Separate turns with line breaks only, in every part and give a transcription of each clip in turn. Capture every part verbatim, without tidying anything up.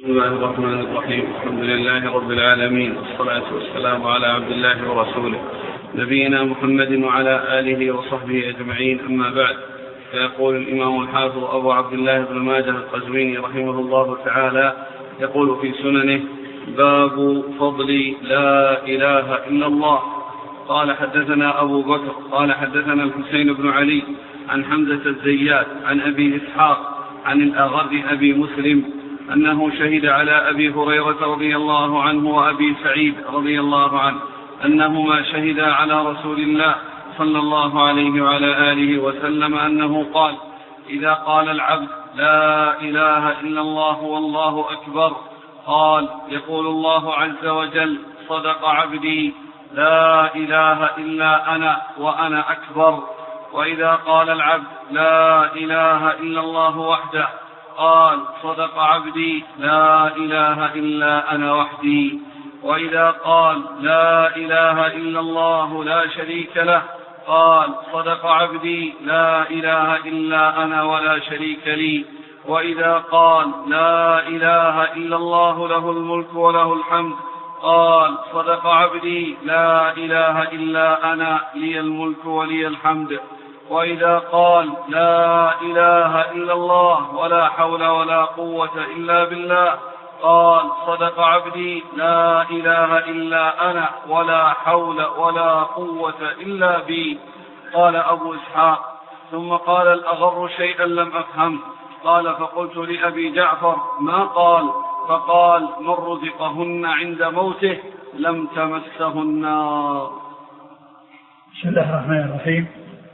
بسم الله الرحمن الرحيم. الحمد لله رب العالمين، والصلاة والسلام على عبد الله ورسوله نبينا محمد وعلى آله وصحبه أجمعين، أما بعد. فيقول الإمام الحافظ أبو عبد الله بن ماجه القزويني رحمه الله تعالى يقول في سننه: باب فضل لا إله إلا الله. قال حدثنا أبو بكر قال حدثنا الحسين بن علي عن حمزة الزيات عن أبي إسحاق عن الأغر أبي مسلم أنه شهد على أبي هريرة رضي الله عنه وأبي سعيد رضي الله عنه أنهما شهدا على رسول الله صلى الله عليه وعلى آله وسلم أنه قال: إذا قال العبد لا إله إلا الله والله أكبر، قال يقول الله عز وجل: صدق عبدي، لا إله إلا أنا وأنا أكبر. وإذا قال العبد لا إله إلا الله وحده، قال: صدق عبدي، لا إله إلا أنا وحدي. وإذا قال لا إله إلا الله لا شريك له، قال: صدق عبدي، لا إله إلا أنا ولا شريك لي. وإذا قال لا إله إلا الله له الملك وله الحمد، قال: صدق عبدي، لا إله إلا أنا لي الملك ولي الحمد. وإذا قال لا إله إلا الله ولا حول ولا قوة إلا بالله، قال: صدق عبدي، لا إله إلا أنا ولا حول ولا قوة إلا بي. قال أبو إسحاق: ثم قال الأغر شيئا لم أفهم. قال: فقلت لأبي جعفر: ما قال؟ فقال: من رزقهن عند موته لم تمسه النار.
بسم الله الرحمن الرحيم.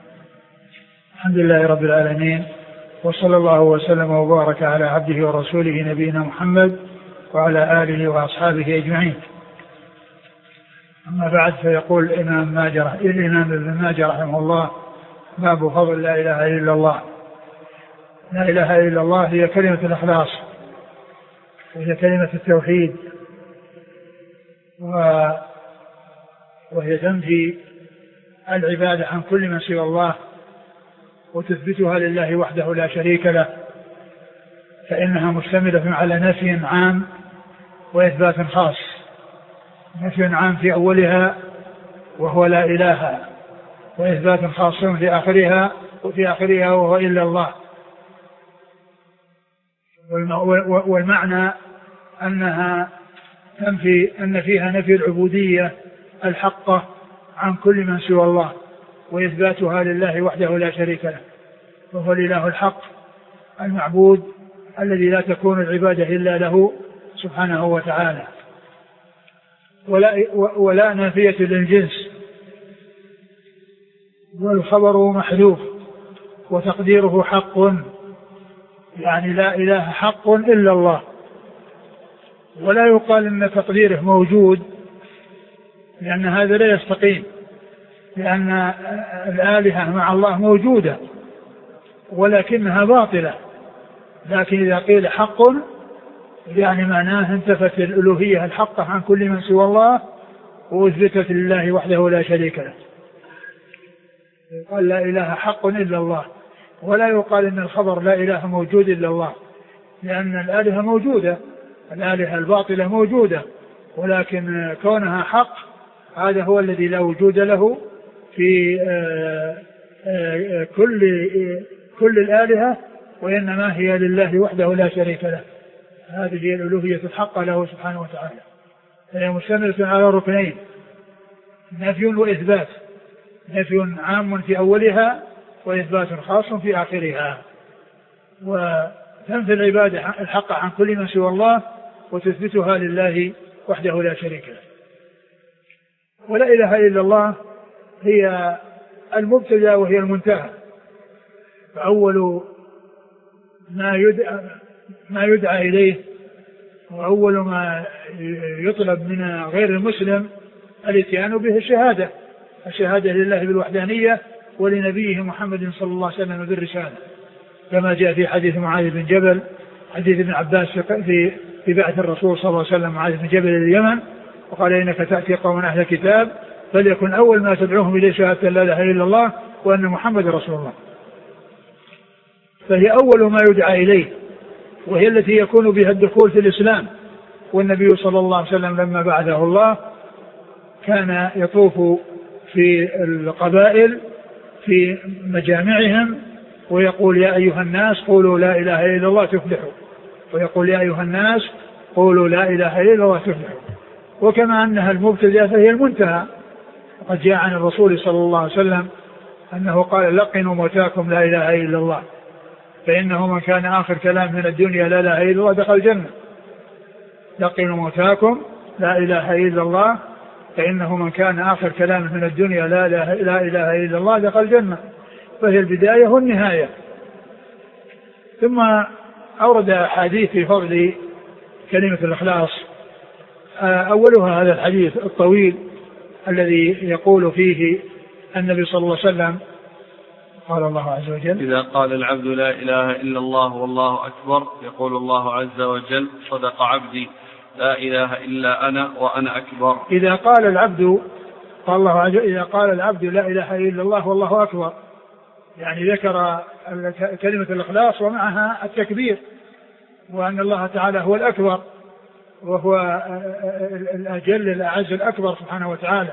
الحمد لله رب العالمين، وصلى الله وسلم وبارك على عبده ورسوله نبينا محمد وعلى آله وأصحابه أجمعين. أما بعد، فيقول الإمام ماجه الإمام ابن ماجه رحمه الله: باب فضل لا إله إلا الله. لا إله إلا الله هي كلمة الإخلاص، وهي كلمة التوحيد، وهي تنفي العبادة عن كل من سوى الله وتثبتها لله وحده لا شريك له، فإنها مشتملة على نفي عام وإثبات خاص. نفي عام في أولها وهو لا إله، وإثبات خاص في آخرها وفي آخرها وهو إلا الله. والمعنى أنها تنفي أن فيها نفي العبودية الحقة عن كل من سوى الله، وإثباتها لله وحده لا شريك له، وهو الإله الحق المعبود الذي لا تكون العبادة إلا له سبحانه وتعالى. ولا, ولا نافية للجنس، والخبر محذوف وتقديره حق، يعني لا إله حق إلا الله. ولا يقال إن تقديره موجود، لأن هذا لا يستقيم، لأن الآلهة مع الله موجودة ولكنها باطلة. لكن إذا قيل حق يعني معناه انتفت الألوهية الحقة عن كل من سوى الله وأثبتت لله وحده لا شريك له. قال لا إله حق إلا الله. ولا يقال إن الخبر لا إله موجود إلا الله، لأن الآلهة موجودة، الآلهة الباطلة موجودة، ولكن كونها حق هذا هو الذي لا وجود له في آآ آآ كل كل الآلهة، وإنما هي لله وحده لا شريك له. هذه هي الألوهية الحقة له سبحانه وتعالى. هي مشتملة على ركنين: نفي وإثبات، نفي عام في أولها وإثبات خاص في آخرها. وتنفي العبادة الحقة عن كل من سوى الله وتثبتها لله وحده لا شريك له. ولا إله إلا الله هي المبتدأ وهي المنتهى. فأول ما يدعى, ما يدعى إليه وأول ما يطلب من غير المسلم الاتيان به الشهادة، الشهادة لله بالوحدانية ولنبيه محمد صلى الله عليه وسلم بالرسالة، كما جاء في حديث معاذ بن جبل، حديث ابن عباس في في بعث الرسول صلى الله عليه وسلم معاذ بن جبل اليمن، وقال: إنك تأتي قوم أهل كتاب فليكن أول ما تدعوهم إليه شهادة لا إله إلا الله وأن محمد رسول الله. فهي أول ما يدعى إليه، وهي التي يكون بها الدخول في الإسلام. والنبي صلى الله عليه وسلم لما بعثه الله كان يطوف في القبائل في مجامعهم ويقول يا أيها الناس قولوا لا إله إلا الله تفلحوا، ويقول يا أيها الناس قولوا لا إله إلا الله تفلحوا. وكما أنها المبتدأ فهي المنتهى، وقد جاء عن الرسول صلى الله عليه وسلم أنه قال لقنوا موتاكم لا إله إلا الله فإنه من كان آخر كلام من الدنيا لا إله إلا الله دخل الجنة. لقنوا موتاكم لا إله إلا الله فإنه من كان آخر كلام من الدنيا لا إله, لا إله إلا الله دخل الجنة. فهي البداية والنهاية. ثم أورد حديث في فضل كلمة الإخلاص، أولها هذا الحديث الطويل الذي يقول فيه النبي صلى الله عليه وسلم قال الله عز وجل
إذا قال العبد لا إله إلا الله والله أكبر يقول الله عز وجل صدق عبدي لا إله إلا أنا وأنا أكبر.
إذا قال العبد قال الله عز وجل إذا قال العبد لا إله إلا الله والله أكبر، يعني ذكر كلمة الإخلاص ومعها التكبير، وأن الله تعالى هو الأكبر وهو الأجل الأعز الأكبر سبحانه وتعالى.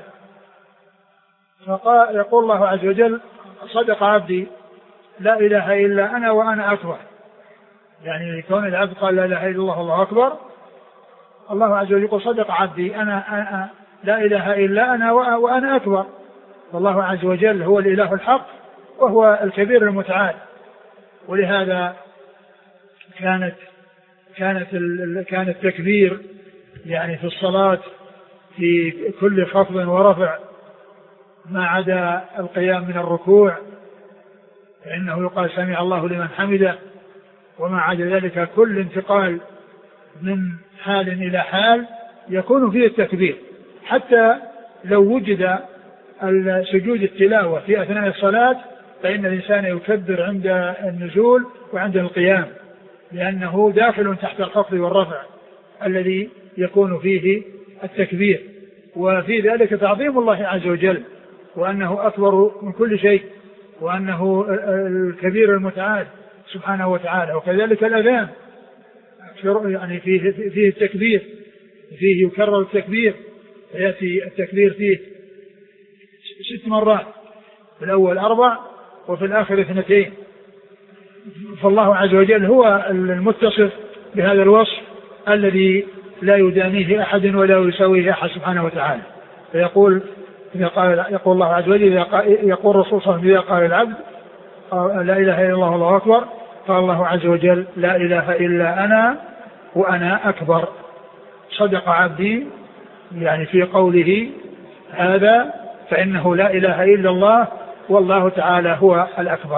فقال يقول الله عز وجل صدق عبدي لا إله إلا أنا وأنا أكبر، يعني كون العبد قال لا إله إلا الله والله أكبر، الله عز وجل يقول صدق عبدي أنا, أنا لا إله إلا أنا وأنا أكبر. والله عز وجل هو الإله الحق وهو الكبير المتعال. ولهذا كانت كانت كان التكبير يعني في الصلاة في كل خفض ورفع ما عدا القيام من الركوع فإنه يقال سمع الله لمن حمده، وما عدا ذلك كل انتقال من حال إلى حال يكون فيه التكبير. حتى لو وجد سجود التلاوة في أثناء الصلاة فإن الإنسان يكبر عند النزول وعند القيام، لأنه داخل تحت الخفض والرفع الذي يكون فيه التكبير. وفي ذلك تعظيم الله عز وجل وأنه أكبر من كل شيء وأنه الكبير المتعال سبحانه وتعالى. وكذلك الأذان يعني فيه, فيه التكبير، فيه يكرر التكبير، فيأتي التكبير فيه ست مرات، في الأول أربع وفي الآخر اثنتين. فالله عز وجل هو المتصف بهذا الوصف الذي لا يدانيه أحد ولا يساويه أحد سبحانه وتعالى. فيقول إذا قال يقول الله عز وجل يقول الرسول صلى الله عليه وسلم إذا قال العبد لا إله إلا الله والله أكبر قال الله عز وجل لا إله إلا أنا وأنا أكبر. صدق عبدي يعني في قوله هذا فإنه لا إله إلا الله والله تعالى هو الأكبر.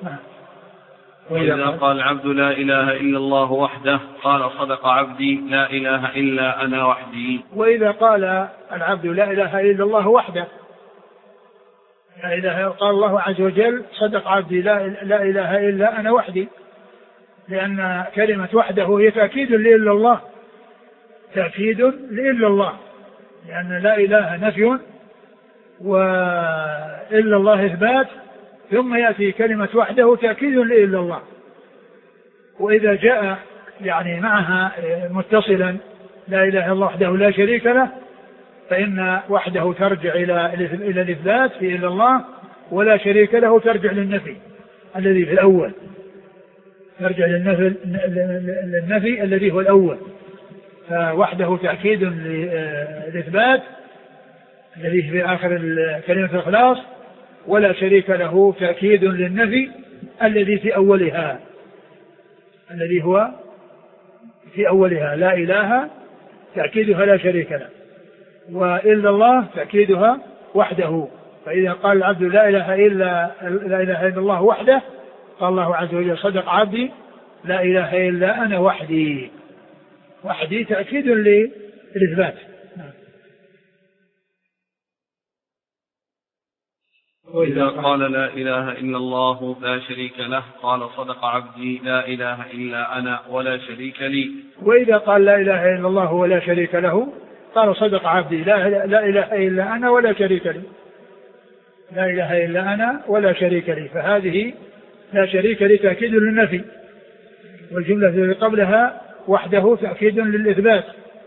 وإذا قال العبد لا إله إلا الله وحده قال صدق عبدي لا إله إلا أنا وحدي.
وإذا قال العبد لا إله إلا الله وحده لا إله قال الله عز وجل صدق عبدي لا, لا إله إلا أنا وحدي، لأن كلمة وحده هي تأكيد لإلا الله، تأكيد لإلا الله، لأن لا إله نفي وإلا الله إثبات، ثم يأتي كلمة وحده تأكيد لإلا الله. وإذا جاء يعني معها متصلا لا إله إلا الله وحده لا شريك له فإن وحده ترجع إلى إلى الإثبات في إلا الله، ولا شريك له ترجع للنفي الذي في الأول، ترجع للنفي, للنفي الذي هو الأول. فوحده تأكيد للإثبات الذي في آخر كلمة الإخلاص، ولا شريك له تأكيد للنفي الذي في أولها، الذي هو في أولها لا إله تأكيدها لا شريك له، وإلا الله تأكيدها وحده. فإذا قال العبد لا إله إلا لا إله إلا الله وحده قال الله عز وجل صدق عبدي لا إله إلا أنا وحدي. وحدي تأكيد للإثبات.
وإذا قال لا إله إلا الله لا شريك له قال صدق عبدي لا إله إلا أنا ولا شريك لي.
وإذا قال لا إله إلا الله ولا شريك له قال صدق عبدي لا, لا إله إلا أنا ولا شريك لي، لا إله إلا أنا ولا شريك لي. فهذه لا شريك لي تأكيد للنفي والجملة التي قبلها وحده تأكيد للإثبات.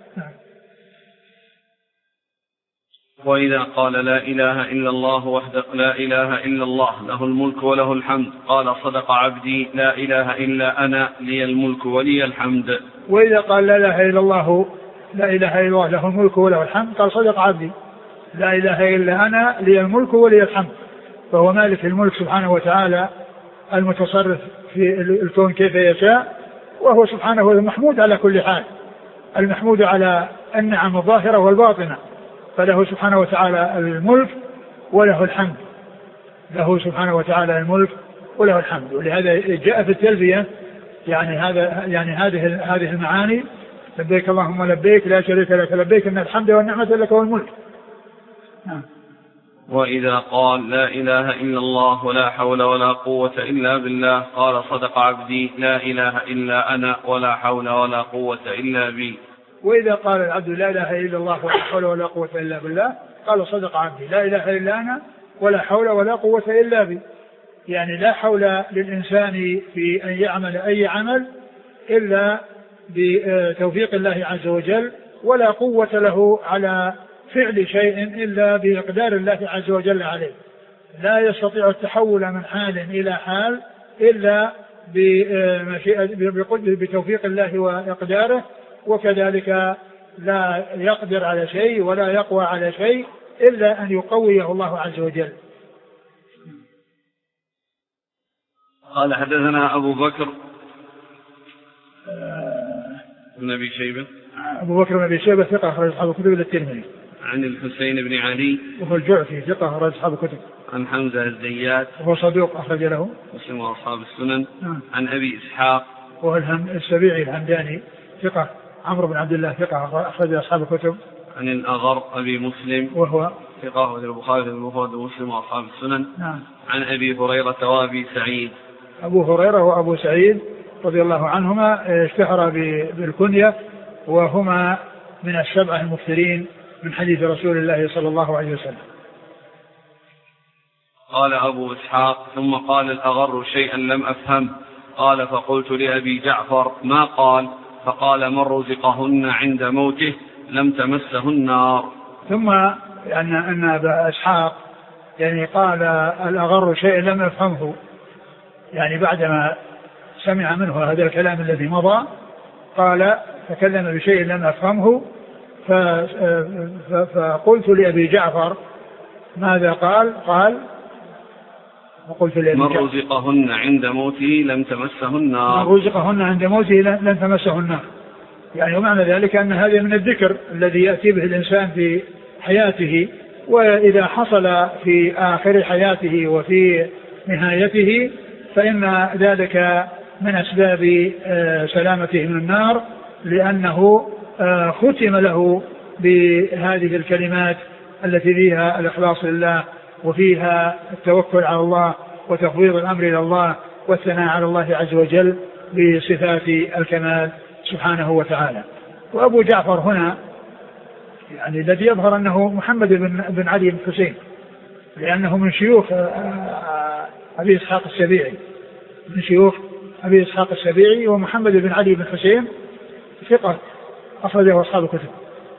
وإذا قال لا إله إلا الله وحده لا إله إلا الله له الملك وله الحمد قال صدق عبدي لا إله إلا أنا لي الملك ولي الحمد.
وإذا قال لا إله إلا الله لا إله إلا الله له الملك وله الحمد قال صدق عبدي لا إله إلا أنا لي الملك ولي الحمد. فهو مالك الملك سبحانه وتعالى المتصرف في الكون كيف يشاء، وهو سبحانه المحمود على كل حال، المحمود على النعم الظاهرة والباطنة، فله سبحانه وتعالى الملك وله الحمد، له سبحانه وتعالى الملك وله الحمد. ولهذا جاء في التلبية يعني هذا يعني هذه هذه المعاني لبيك اللهم لبيك لا شريك لك لبيك إن الحمد والنعمة لك والملك. نعم.
وإذا قال لا إله إلا الله ولا حول ولا قوة إلا بالله قال صدق عبدي لا إله إلا أنا ولا حول ولا قوة إلا بي.
وإذا قال العبد لا إله إلا الله ولا حول ولا قوة إلا بالله قال صدق عبدي لا إله إلا أنا ولا حول ولا قوة إلا بي. يعني لا حول للإنسان في أن يعمل أي عمل إلا بتوفيق الله عز وجل، ولا قوة له على فعل شيء إلا بإقدار الله عز وجل عليه. لا يستطيع التحول من حال إلى حال إلا بتوفيق الله وإقداره، وكذلك لا يقدر على شيء ولا يقوى على شيء إلا أن يقويه الله عز وجل.
قال حدثنا أبو بكر بن أبي شيبة
أبو بكر بن أبي شيبة ثقة أخرج أصحاب الكتب إلا الترمذي.
عن الحسين بن علي
وهو الجعفي ثقة أخرج أصحاب الكتب.
عن حمزة الزيات وهو
صدوق أخرج له
مسلم وأصحاب السنن.
نعم.
عن أبي إسحاق
وهو السبيعي الهمداني ثقة عمرو بن عبد الله ثقة أخرج أصحاب الكتب.
عن الأغر أبي مسلم
وهو
ثقة أخرج البخاري المفرد ومسلم وأصحاب السنن.
نعم.
عن أبي هريرة وأبي سعيد.
أبو هريرة وأبو سعيد رضي الله عنهما اشتهر بالكنية، وهما من السبعة المكثرين من حديث رسول الله صلى الله عليه وسلم.
قال أبو إسحاق ثم قال الأغر شيئا لم أفهم، قال فقلت لأبي جعفر ما قال؟ فقال من رزقهن عند موته لم تمسه النار.
ثم يعني أن أبا إسحاق يعني قال الأغر شيئا لم أفهمه، يعني بعدما سمع منه هذا الكلام الذي مضى قال تكلم بشيء لم أفهمه، فقلت لأبي جعفر ماذا قال؟ قال وقلت لأبي
من
جعفر
رزقهن عند موته لم تمسه النار.
من رزقهن عند موته لم تمسه النار. يعني ومعنى ذلك أن هذا من الذكر الذي يأتي به الإنسان في حياته، وإذا حصل في آخر حياته وفي نهايته فإن ذلك من أسباب سلامته من النار، لأنه ختم له بهذه الكلمات التي فيها الإخلاص لله وفيها التوكل على الله وتفويض الأمر إلى الله والثناء على الله عز وجل بصفات الكمال سبحانه وتعالى. وأبو جعفر هنا يعني الذي يظهر أنه محمد بن علي بن حسين، لأنه من شيوخ أبي إسحاق السبيعي، من شيوخ أبي إسحاق السبيعي، ومحمد بن علي بن حسين ثقة أخرجه أصحاب الكتب.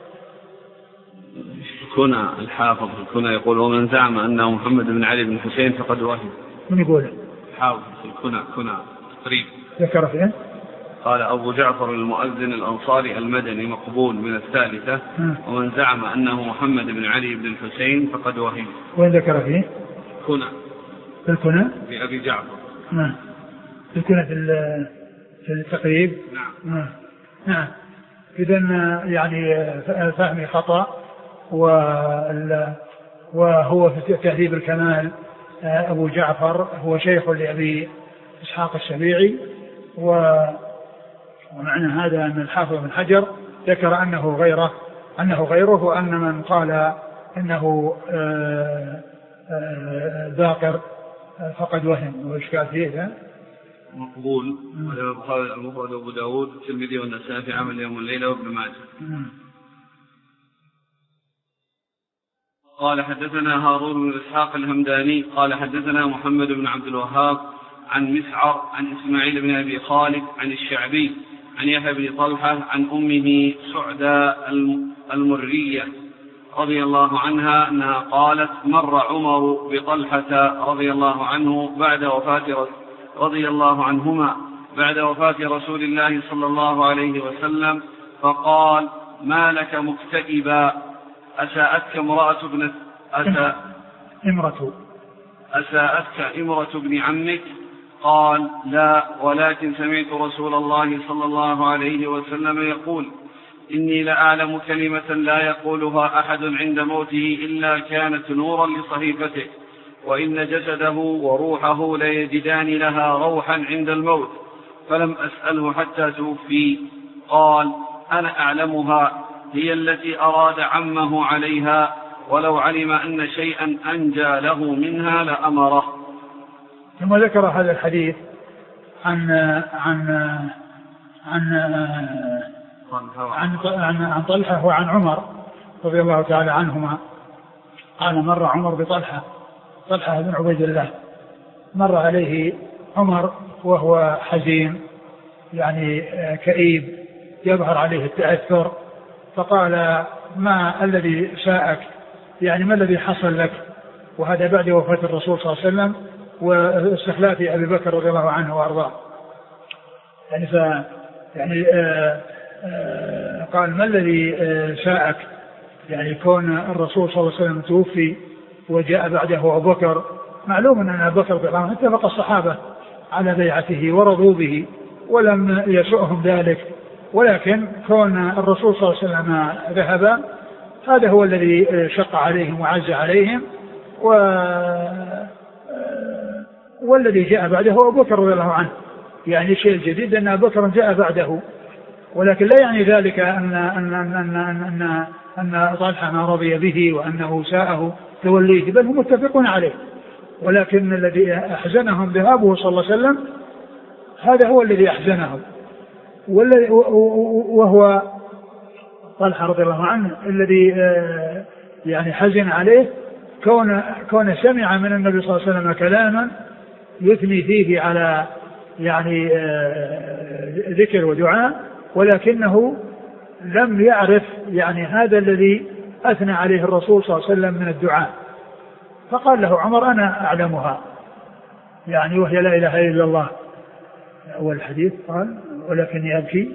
كنا الحافظ كنا يقول ومن زعم أنه محمد بن علي بن حسين فقد وهم.
من يقول؟
حافظ كنا كنا تقريبا
ذكر فيه.
قال أبو جعفر المؤذن الأنصاري المدني مقبول من الثالثة. م. ومن زعم أنه محمد بن علي بن الحسين فقد وهم.
وين ذكر فيه؟
كنا
في الكنى
في أبي جعفر.
نعم. في الكنى في في التقريب.
نعم.
نعم. نعم. إذن يعني فهمي خطأ، وهو في تهذيب الكمال أبو جعفر هو شيخ لأبي إسحاق السبيعي، ومعنى هذا أن الحافظ بن حجر ذكر أنه غيره أنه غيره وأن من قال إنه ذاكر فقد وهم وإشكال فيه.
مقبول البخاري المفرد وأبو داود والترمذي والنسائي في عمل يوم الليلة وابن ماجه. قال حدثنا هارون بن إسحاق الهمداني قال حدثنا محمد بن عبد الوهاب عن مسعر عن إسماعيل بن أبي خالد عن الشعبي عن يحيى بن طلحة عن أمه سعدى المرية رضي الله عنها أنها قالت مر عمر بطلحة رضي الله عنه بعد وفاة رضي الله عنهما بعد وفاة رسول الله صلى الله عليه وسلم فقال ما لك مكتئبا أساءتك امرأة ابن أساء
امرأة
أساءتك امرأة ابن عمك؟ قال لا، ولكن سمعت رسول الله صلى الله عليه وسلم يقول إني لأعلم كلمة لا يقولها أحد عند موته إلا كانت نورا لصحيفته، وإن جسده وروحه ليجدان لها روحا عند الموت، فلم أسأله حتى توفي. قال أنا أعلمها، هي التي أراد عمه عليها، ولو علم أن شيئا أنجى له منها لأمره.
ثم ذكر هذا الحديث عن عن عن عن عن, عن طلحة وعن عمر رضي الله تعالى عنهما. قال مر عمر بطلحة، طلحة بن عبيد الله، مر عليه عمر وهو حزين يعني كئيب يظهر عليه التأثر، فقال ما الذي ساءك، يعني ما الذي حصل لك؟ وهذا بعد وفاة الرسول صلى الله عليه وسلم واستخلاف أبي بكر رضي الله عنه وأرضاه. يعني ف يعني آآ آآ قال ما الذي ساءك، يعني كون الرسول صلى الله عليه وسلم توفي وجاء بعده أبو بكر. معلوم أن أبو بكر رضي الله عنه اتفق الصحابة على بيعته ورضوا به ولم يسؤهم ذلك، ولكن كون الرسول صلى الله عليه وسلم ذهب هذا هو الذي شق عليهم وعز عليهم، و والذي جاء بعده هو أبو بكر رضي الله عنه. يعني شيء جديد أن أبو بكر جاء بعده، ولكن لا يعني ذلك أن أن أن أن أن, أن طلحة ما رضي به وأنه ساءه توليه، بل هم متفقون عليه، ولكن الذي أحزنهم ذهابه صلى الله عليه وسلم هذا هو الذي أحزنهم، وهو طلحة رضي الله عنه الذي يعني حزن عليه كون كون سمع من النبي صلى الله عليه وسلم كلاما يثني فيه على يعني ذكر ودعاء، ولكنه لم يعرف يعني هذا الذي أثنى عليه الرسول صلى الله عليه وسلم من الدعاء، فقال له عمر أنا أعلمها، يعني وهي لا إله إلا الله. أول الحديث قال ولكني أبكي،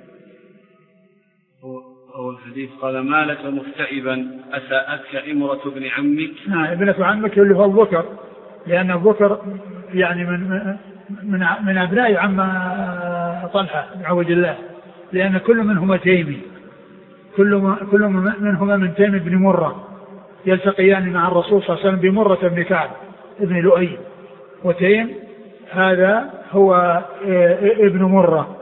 أول الحديث قال ما لك مكتئبا أساءتك امرأة ابن عمك؟
نعم ابنة عمك اللي هو أبو بكر، لأن أبو بكر يعني من من من أبناء عم طلحة بن عبيد الله، لأن كل منهما تيمي، كل كل منهما من تيم بن مرة، يلتقيان مع الرسول صلى الله عليه وسلم بمرة بن كعب ابن لؤي، وتيم هذا هو ابن مرة،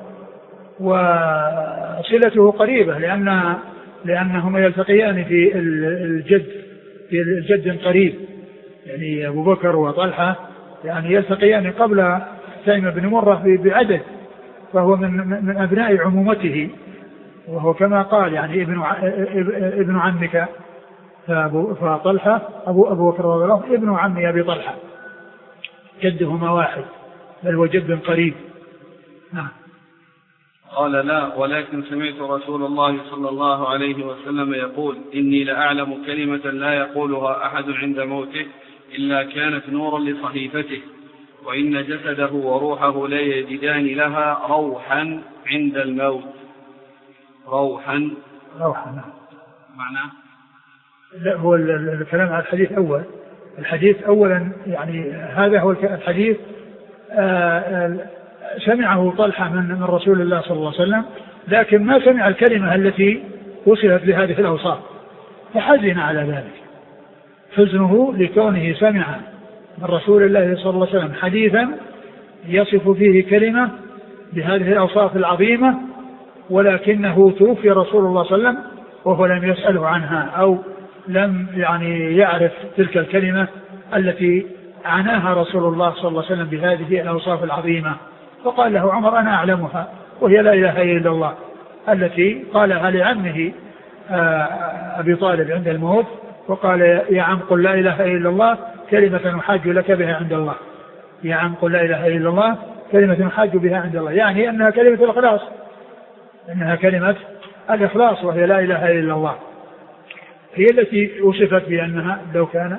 وصلته قريبة لأن لأنهما يلتقيان في الجد في الجد قريب، يعني أبو بكر وطلحة يعني يلتقيان قبل تيم بن مرة بعدد، فهو من من أبناء عمومته، وهو كما قال يعني ابن ابن عمك، فطلحة أبو أبو بكر رضي الله عنه ابن عم أبي طلحة، جدهما واحد بل هو جد قريب. نعم.
قال لا، ولكن سمعت رسول الله صلى الله عليه وسلم يقول إني لأعلم كلمة لا يقولها أحد عند موته إلا كانت نورا لصحيفته، وإن جسده وروحه لا يجدان لها روحا عند الموت. روحا
روحا نعم.
معناه
لا هو الكلام على الحديث أول، الحديث أولا يعني هذا هو الحديث آآ سمعه طلحة من من رسول الله صلى الله عليه وسلم، لكن ما سمع الكلمة التي وصفت بهذه الأوصاف، فحزن على ذلك، حزنه لكونه سمع من رسول الله صلى الله عليه وسلم حديثا يصف فيه كلمة بهذه الأوصاف العظيمة، ولكنه توفي رسول الله صلى الله عليه وسلم وهو لم يسأله عنها أو لم يعني يعرف تلك الكلمة التي عناها رسول الله صلى الله عليه وسلم بهذه الأوصاف العظيمة. فقال له عمر أنا أعلمها، وهي لا إله إلا الله التي قالها لعمه أبي طالب عند الموت، وقال يا عم قل لا إله إلا الله كلمة أحاج لك بها عند الله. يا عم قل لا إله إلا الله كلمة يحاج بها عند الله، يعني أنها كلمة الإخلاص، أنها كلمة الإخلاص وهي لا إله إلا الله، هي التي وصفت بأنها لو كان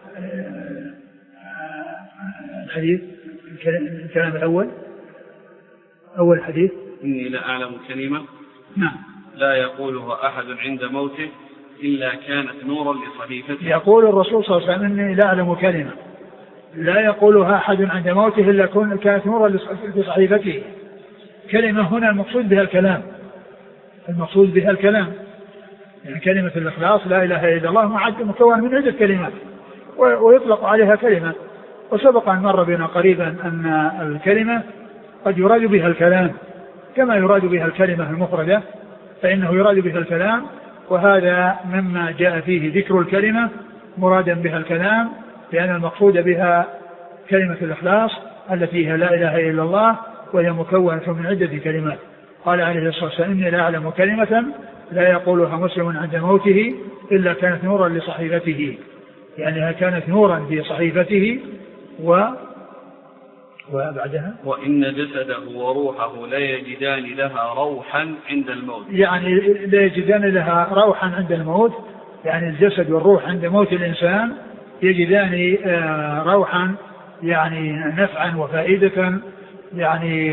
الحديث الكلام الأول أول حديث
إني لا أعلم كلمة
نعم
لا يقولها أحد عند موته إلا كانت نورا لصحيفته.
يقول الرسول صلى الله عليه وسلم إني لا أعلم كلمة لا يقولها أحد عند موته إلا كانت نورا لصحيفته. كلمة هنا المقصود بها الكلام، المقصود بها الكلام، يعني كلمة الإخلاص لا إله إلا الله معد مكون من عدة كلمات ويطلق عليها كلمة. وسبق أن مر بنا قريبا أن الكلمة قد يراد بها الكلام كما يراد بها الكلمة المفردة، فإنه يراد بها الكلام، وهذا مما جاء فيه ذكر الكلمة مرادا بها الكلام، لأن المقصود بها كلمة الإخلاص التي هي لا إله إلا الله، وهي مكونة من عدة كلمات. قال عليه الصلاة والسلام إني لا أعلم كلمة لا يقولها مسلم عند موته إلا كانت نورا لصحيفته، يعني كانت نورا في صحيفته. و وبعدها
وإن جسده وروحه لا يجدان لها روحا عند الموت،
يعني لا يجدان لها روحا عند الموت، يعني الجسد والروح عند موت الإنسان يجدان روحا يعني نفعا وفائدة يعني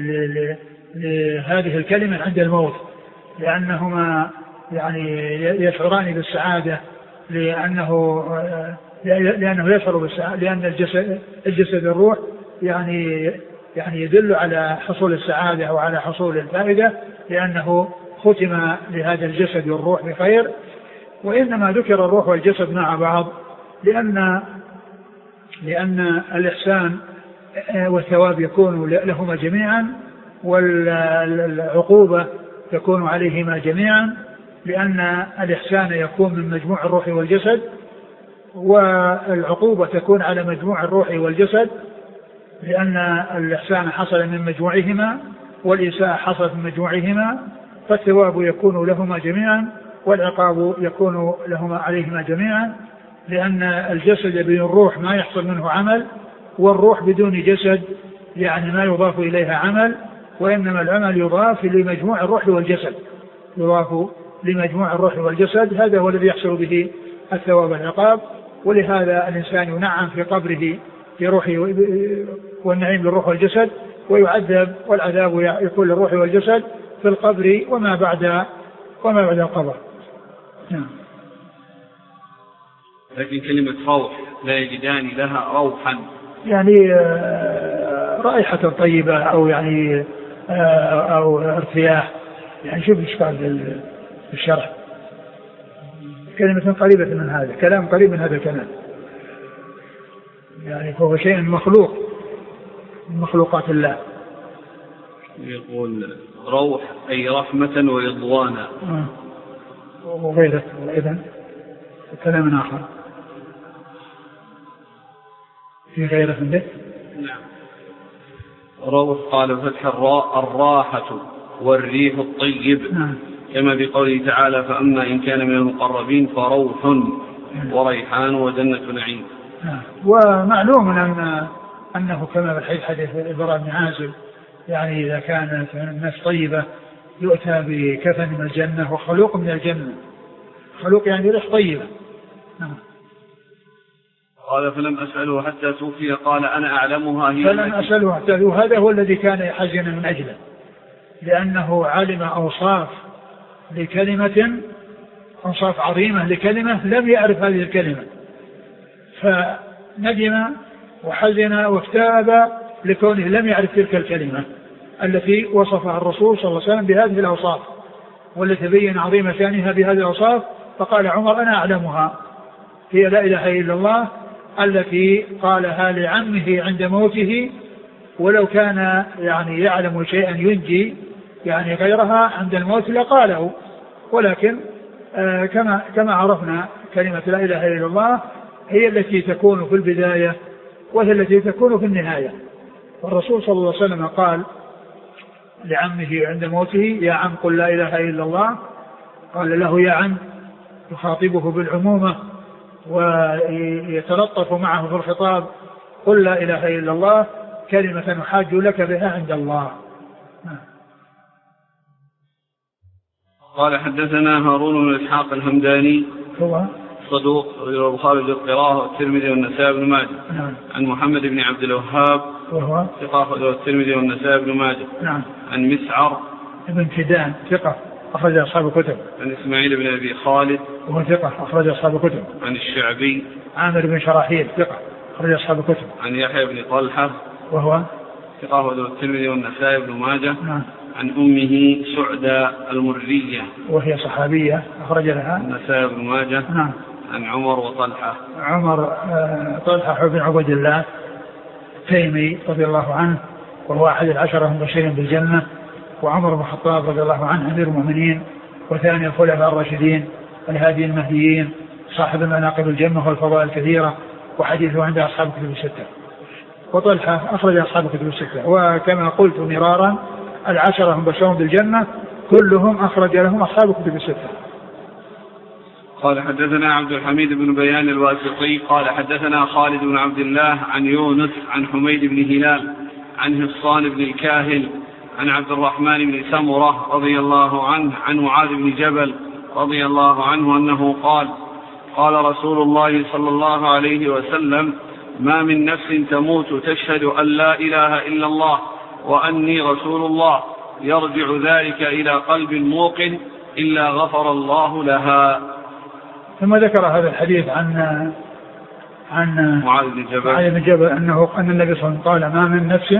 لهذه الكلمة عند الموت، لأنهما يعني يشعران بالسعادة، لأنه لأنه يشعر بالسعادة، لأن الجسد الجسد الروح يعني يعني يدل على حصول السعادة أو على حصول الفائدة، لأنه ختم لهذا الجسد والروح بخير. وإنما ذكر الروح والجسد مع بعض لأن لأن الإحسان والثواب يكون لهما جميعا، والعقوبة تكون عليهما جميعا، لأن الإحسان يكون من مجموع الروح والجسد، والعقوبة تكون على مجموع الروح والجسد، لأن الإحسان حصل من مجموعهما والإساءة حصلت من مجموعهما، فالثواب يكون لهما جميعا والعقاب يكون لهما عليهما جميعا، لأن الجسد بدون الروح ما يحصل منه عمل، والروح بدون جسد يعني ما يضاف إليها عمل، وإنما العمل يضاف لمجموع الروح والجسد، يضاف لمجموع الروح والجسد، هذا هو الذي يحصل به الثواب والعقاب. ولهذا الإنسان ينعم في قبره في روحه والنعيم للروح والجسد، ويعذب والعذاب يكون للروح والجسد في القبر وما بعد وما بعد القبر. نعم.
لكن كلمة روح لا يجدان لها روحا،
يعني رائحة طيبة أو يعني أو ارتياح، يعني شوف إشكال في الشرح، كلمة قريبة من هذا، كلام قريب من هذا الكلام، يعني هو شيء مخلوق من مخلوقات الله.
يقول روح أي رحمة ورضوانا
آه. وغيره. إذن كلام آخر في غيره من ذلك.
نعم. روح قال فتح الراء الراحة والريح الطيب.
نعم.
كما بقوله تعالى فأما إن كان من المقربين فروح وريحان وجنة نعيم.
نعم. ومعلوم أن أنه كما في الحديث حديث البراء بن عازب، يعني إذا كانت الناس طيبة يؤتى بكفن من الجنة وخلوق من الجنة، خلوق يعني ريح طيبة. نعم.
قال فلم أسأله حتى توفي قال أنا أعلمها هي.
فلم أسأله حتى، وهذا هو الذي كان يحزن من أجله، لأنه علم أوصاف لكلمة، أوصاف عظيمة لكلمة لم يعرف هذه الكلمة، فندم وحزن واكتئب لكونه لم يعرف تلك الكلمة التي وصفها الرسول صلى الله عليه وسلم بهذه الأوصاف، والتي بين عظيم شأنها بهذه الأوصاف. فقال عمر أنا أعلمها، هي لا إله إلا الله التي قالها لعمه عند موته، ولو كان يعني يعلم شيئا ينجي يعني غيرها عند الموت لقاله، ولكن آه كما كما عرفنا كلمة لا إله إلا الله هي التي تكون في البداية وهي التي تكون في النهاية. والرسول صلى الله عليه وسلم قال لعمه عند موته يا عم قل لا إله إلا الله، قال له يا عم، يخاطبه بالعمومة ويتلطف معه في الخطاب قل لا إله إلا الله كلمة نحاج لك بها عند الله.
قال حدثنا هارون بن إسحاق الهمداني
هو
صدوق البخاري بالقراءة والترمذي والنسائي بن ماجه.
نعم.
عن محمد بن عبد الوهاب
وهو
ثقة والترمذي والنسائي بن ماجه.
نعم.
عن مسعر
ابن كدان ثقة أخرج أصحاب الكتب.
عن إسماعيل بن أبي خالد
وهو ثقة أخرج أصحاب الكتب.
عن الشعبي
عامر بن شراحيل ثقة أخرج أصحاب الكتب.
عن يحيى بن طلحة
وهو
ثقة والترمذي والنسائي بن ماجه.
نعم.
عن أمه سعدة المرية
وهي صحابية أخرج لها
النسائي بن ماجه.
نعم.
عن عمر وطلحة
عمر طلحة بن عبد الله تيمي رضي الله عنه وهو أحد العشرة المبشرين بالجنة، وعمر بن الخطاب رضي الله عنه أمير المؤمنين وثاني الخلفاء الراشدين الهادي المهديين صاحب المناقب الجمة والفضائل الكثيرة، وحديثه عند أصحاب الكتب الستة. وطلحة أخرج أصحاب الكتب الستة، وكما قلت مرارا العشرة المبشرون بالجنة كلهم أخرج لهم أصحاب الكتب الستة.
قال حدثنا عبد الحميد بن بيان الواسطي قال حدثنا خالد بن عبد الله عن يونس عن حميد بن هلال عن هصان بن الكاهل عن عبد الرحمن بن سمرة رضي الله عنه عن معاذ بن جبل رضي الله عنه أنه قال قال رسول الله صلى الله عليه وسلم ما من نفس تموت تشهد أن لا إله إلا الله وأني رسول الله يرجع ذلك إلى قلب موقن إلا غفر الله لها.
ثم ذكر هذا الحديث عن عن
معاذ بن جبل,
معاذ بن جبل أنه أن النبي صلى الله عليه وسلم قال ما من نفس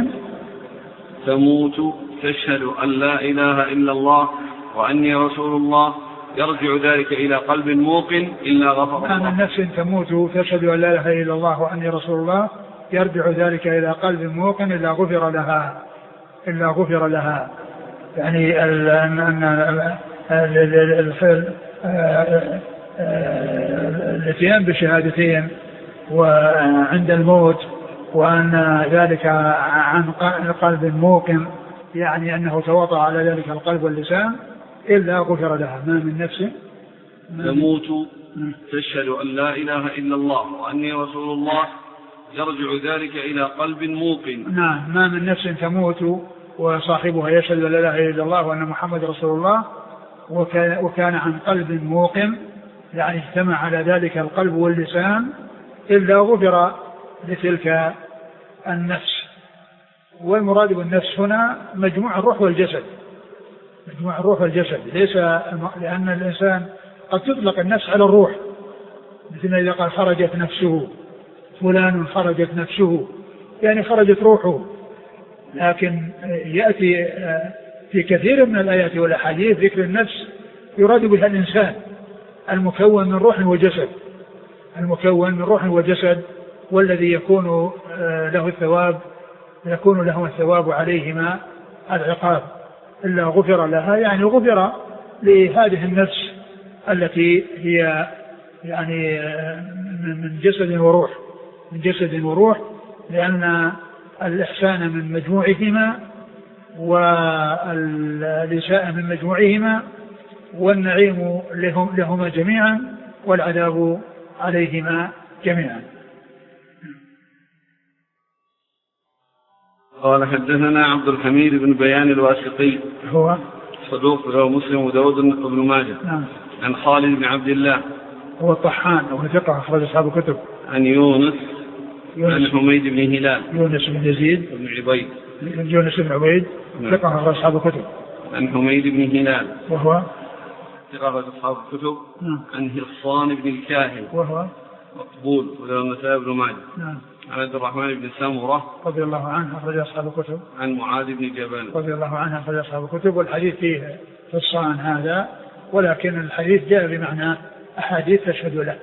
تموت تشهد أن لا إله إلا الله وأني رسول الله يرجع ذلك إلى قلب موقن إلا غفر الله.
ما من نفس تموت تشهد أن لا إله إلا الله وأني رسول الله يرجع ذلك إلى قلب موقن إلا غفر لها إلا غفر لها يعني أن الاتيان بشهادتين وعند الموت وأن ذلك عن قلب موقن يعني أنه تواطأ على ذلك القلب واللسان إلا غفر لها. ما من نفس
تموت تشهد أن لا إله إلا الله وأني رسول الله يرجع ذلك إلى قلب موقن.
نعم. ما من نفس تموت وصاحبها يشهد أن لا إله إلا الله وأن محمد رسول الله وكان, وكان عن قلب موقن يعني اجتمع على ذلك القلب واللسان إلا غفر لتلك النفس. والمراد بالنفس هنا مجموع الروح والجسد مجموع الروح والجسد ليس لأن الإنسان قد تطلق النفس على الروح مثل إذا قال خرجت نفسه فلان خرجت نفسه يعني خرجت روحه، لكن يأتي في كثير من الآيات والأحاديث ذكر النفس يراد بها الإنسان المكون من روح وجسد المكون من روح وجسد والذي يكون له الثواب يكون له الثواب عليهما العقاب إلا غفر لها يعني غفر لهذه النفس التي هي يعني من جسد وروح من جسد وروح لأن الإحسان من مجموعهما والإساءة من مجموعهما والنعيم لهم لهما جميعا والعذاب عليهما جميعا.
قال حدثنا عبد الحميد بن بيان الواسطي
هو
صدوق له مسلم وداود بن ماجه.
نعم.
عن خالد بن عبد الله
هو الطحان وهو ثقة أخرج أصحاب الكتب.
عن يونس,
يونس
عن حميد بن هلال
يونس بن يزيد
بن عبيد
يونس بن عبيد ثقة أخرج أصحاب الكتب.
عن حميد بن هلال
وهو
ثقة أخرج أصحاب الكتب. عن هصان بن الكاهل وهو مقبول وله النسائي بن ماجه.
نعم.
عن عبد الرحمن بن سمرة
رضي الله عنه أخرج أصحاب الكتب.
عن معاذ بن جبل
رضي الله عنه أخرج أصحاب الكتب. والحديث فيه فصان هذا ولكن الحديث جاء بمعنى أحاديث تشهد له.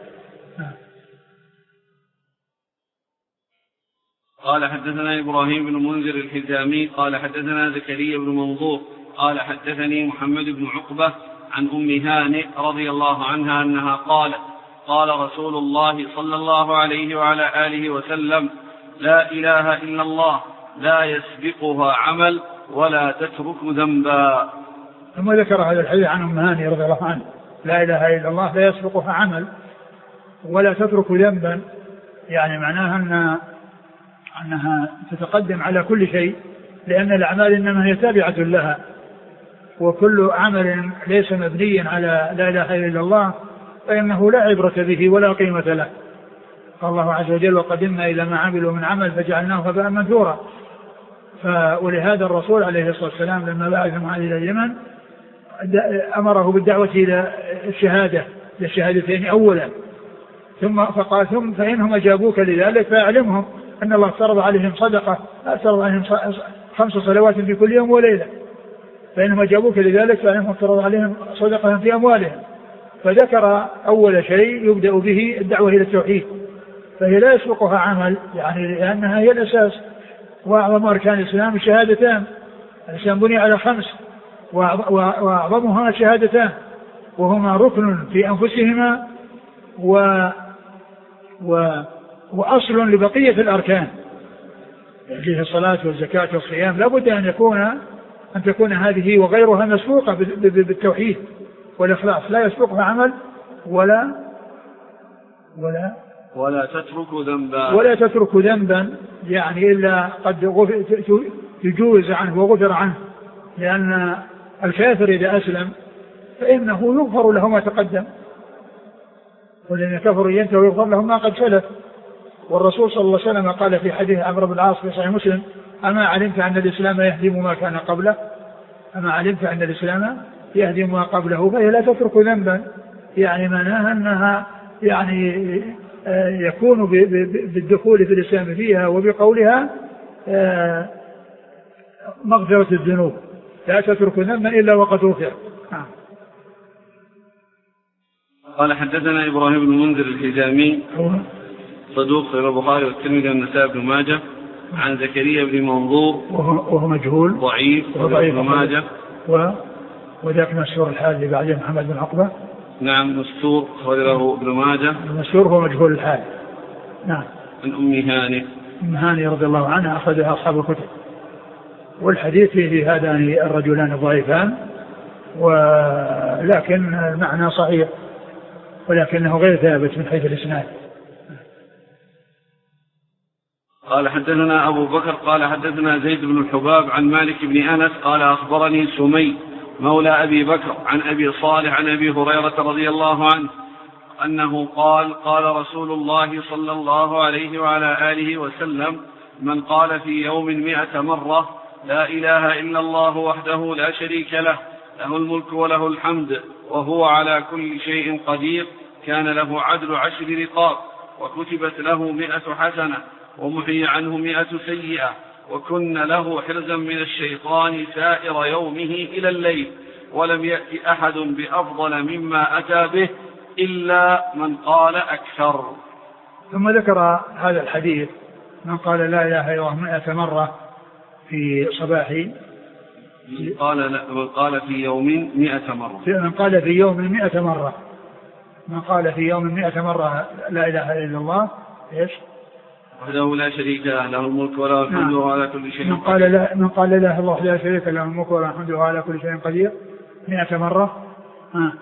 قال حدثنا إبراهيم بن منذر الحزامي قال حدثنا زكريا بن منظور قال حدثني محمد بن عقبة عن أم هانئ رضي الله عنها أنها قالت قال رسول الله صلى الله عليه وعلى آله وسلم لا إله إلا الله لا يسبقها عمل ولا تترك ذنبا.
ثم ذكر هذا الحديث عن أم هانئ رضي الله عنها لا إله إلا الله لا يسبقها عمل ولا تترك ذنبا يعني معناها أن أنها تتقدم على كل شيء، لأن الأعمال إنما هي تابعة لها، وكل عمل ليس مبنيا على لا إله إلا الله فإنه لا عبرة به ولا قيمة له. قال الله عز وجل: وقدمنا إلى ما عملوا من عمل فجعلناه هباء منثورا. ولهذا الرسول عليه الصلاة والسلام لما بعث معاذ إلى اليمن أمره بالدعوة إلى الشهادة للشهادتين أولا، ثم فقال: ثم فإنهم أجابوك لذلك فأعلمهم أن الله افترض عليهم صدقة، افترض عليهم خمس صلوات في كل يوم وليلة، فإنهم أجابوك لذلك فإنهم افترض عليهم صدقة في أموالهم. فذكر أول شيء يبدأ به الدعوة إلى التوحيد، فهي لا يسبقها عمل، يعني لأنها هي الأساس. وأعظم أركان الإسلام الشهادتان، الإسلام بني على خمس وأعظمها الشهادتان، وهما ركن في أنفسهما و و وأصل لبقية الأركان، يعني الصلاة والزكاة والصيام لا بد أن يكون أن تكون هذه وغيرها مسبوقة بالتوحيد والإخلاص، لا يسبقها عمل ولا ولا
ولا تترك ذنبا
ولا تترك ذنبا يعني إلا قد يجوز عنه وغفر عنه، لأن الكافر إذا أسلم فإنه يغفر له ما تقدم، والذين كفروا ينتهوا يغفر لهم ما قد سلف. والرسول صلى الله عليه وسلم قال في حديث عمرو بن العاص في صحيح مسلم: أما علمت أن الإسلام يهدم ما كان قبله أما علمت أن الإسلام يهدم ما قبله فهي لا تترك ذنبا، يعني معناها أنها يعني يكون بالدخول في الإسلام فيها وبقولها مغفرة الذنوب، لا تترك ذنبا إلا وقد غفر.
قال: حدثنا إبراهيم بن منذر الحزامي صدوق في البخاري والترمذي والنسائي بن ماجه، عن زكريا بن منظور
وهو مجهول
ضعيف ابن ماجه،
وذاك مشهور الحال اللي بعده محمد بن عقبة.
نعم مستور خرجه ابن ماجه.
مستور هو مجهول الحال. نعم.
عن أم هاني
أم هاني رضي الله عنها أخذها أصحاب الكتب. والحديث فيه هذان الرجلان الضعيفان، ولكن المعنى صحيح ولكنه غير ثابت من حيث الإسناد.
قال: حدثنا أبو بكر قال حدثنا زيد بن الحباب عن مالك بن أنس قال: أخبرني سمي مولى أبي بكر عن أبي صالح عن أبي هريرة رضي الله عنه أنه قال: قال رسول الله صلى الله عليه وعلى آله وسلم: من قال في يوم مئة مرة لا إله إلا الله وحده لا شريك له له الملك وله الحمد وهو على كل شيء قدير كان له عدل عشر رقاب، وكتبت له مئة حسنة، ومحي عنه مئة سيئة، وكن له حرزا من الشيطان سائر يومه إلى الليل، ولم يأتي أحد بأفضل مما أتى به إلا من قال أكثر.
ثم ذكر هذا الحديث: من قال لا إله إلا الله مئة مرة في صباحي،
من قال, من قال في يوم مئة مرة
من قال في يوم مئة مرة من قال في يوم مئة مرة لا إله إلا الله إيش؟
وحده لا شريك له له الملك وله الحمد وهو على كل شيء
من قال لا من قال لا إله إلا الله لا شريك له الملك وله الحمد وهو على كل شيء قدير مئة مرة ها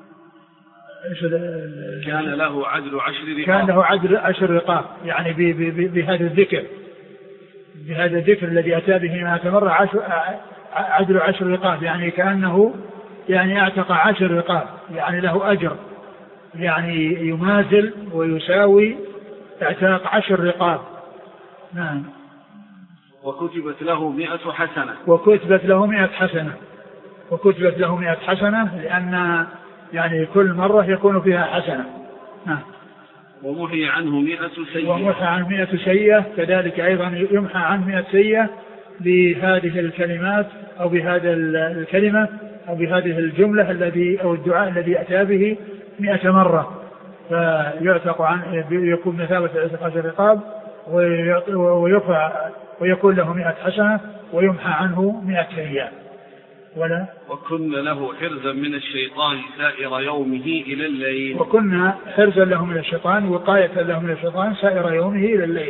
كان له عدل عشر رقاب
كان له عدل عشر رقاب، يعني بهذا الذكر بهذا الذكر الذي أتى به مئة مرة عشر عدل عشر رقاب، يعني كأنه يعني اعتق عشر رقاب، يعني له أجر يعني يماثل ويساوي اعتاق عشر رقاب. نعم.
وكتبت له مئة حسنة
وكتبت له مئة حسنة وكتبت له مئة حسنة لأن يعني كل مرة يكون فيها حسنة. نعم.
ومحي عنه مئة سيئة
ومحي عنه مئة سيئة، كذلك أيضا يمحى عنه مئة سيئة بهذه الكلمات أو بهذا الكلمة أو بهذه الجملة الذي أو الدعاء الذي أتى به مئة مرة، فيعتق عن يكون مثابة عشر رقاب ويرفع ويكون له مئة حسنة ويمحى عنه مئة سيئة. ولا
وكن له حرزا من الشيطان سائر يومه إلى الليل
وكنا حرزا له من الشيطان وقاية له من الشيطان سائر يومه إلى الليل.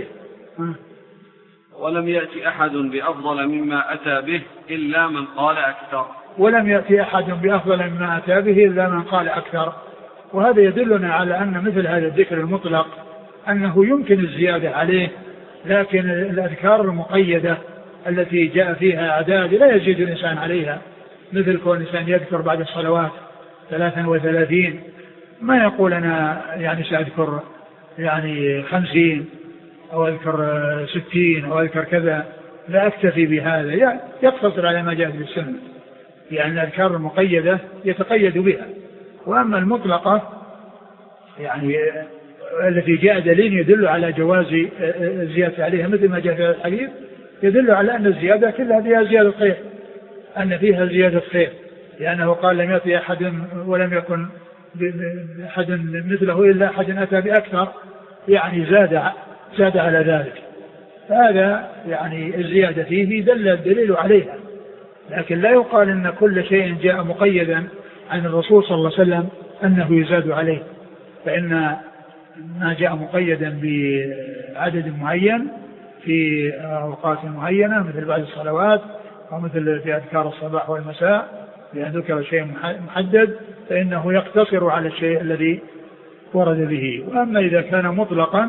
ولم يأتي أحد بأفضل مما أتى به إلا من قال أكثر
ولم يأتي أحد بأفضل مما أتى به إلا من قال أكثر. وهذا يدلنا على أن مثل هذا الذكر المطلق أنه يمكن الزيادة عليه لكن الأذكار المقيدة التي جاء فيها أعداد لا يزيد الإنسان عليها، مثل كون الإنسان يذكر بعد الصلوات ثلاثا وثلاثين، ما يقول أنا يعني سأذكر يعني خمسين أو أذكر ستين أو أذكر كذا، لا أكتفي بهذا، يعني يقتصر على ما جاء في السنة، يعني الأذكار المقيدة يتقيد بها. وأما المطلقة يعني التي جاء دليل يدل على جواز الزيادة عليها مثل ما جاء في الحديث، يدل على أن الزيادة كلها فيها زيادة خير، أن فيها زيادة خير، لأنه قال لم يأتي أحد ولم يكن أحد مثله إلا أحد أتى بأكثر، يعني زاد زاد على ذلك. هذا يعني الزيادة فيه دل الدليل عليها، لكن لا يقال أن كل شيء جاء مقيدا عن الرسول صلى الله عليه وسلم أنه يزاد عليه، فإن ما جاء مقيدا بعدد معين في أوقات معينة مثل بعد الصلوات أو مثل في أذكار الصباح والمساء، لأن ذكر شيء محدد فإنه يقتصر على الشيء الذي ورد به. وأما إذا كان مطلقا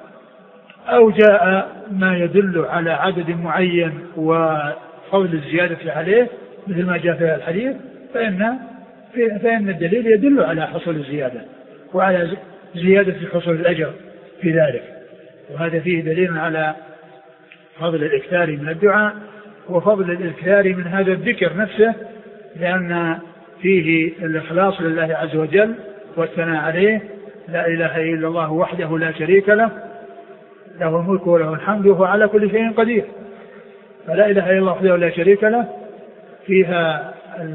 أو جاء ما يدل على عدد معين وفضل الزيادة عليه مثل ما جاء في الحديث، فإن, فإن الدليل يدل على حصول الزيادة وعلى زيادة في حصول الأجر في ذلك. وهذا فيه دليل على فضل الإكثار من الدعاء وفضل الإكثار من هذا الذكر نفسه، لأن فيه الإخلاص لله عز وجل والثناء عليه، لا إله إلا الله وحده لا شريك له، له الملك وله الحمد وهو على كل شيء قدير. فلا إله إلا الله وحده لا شريك له فيها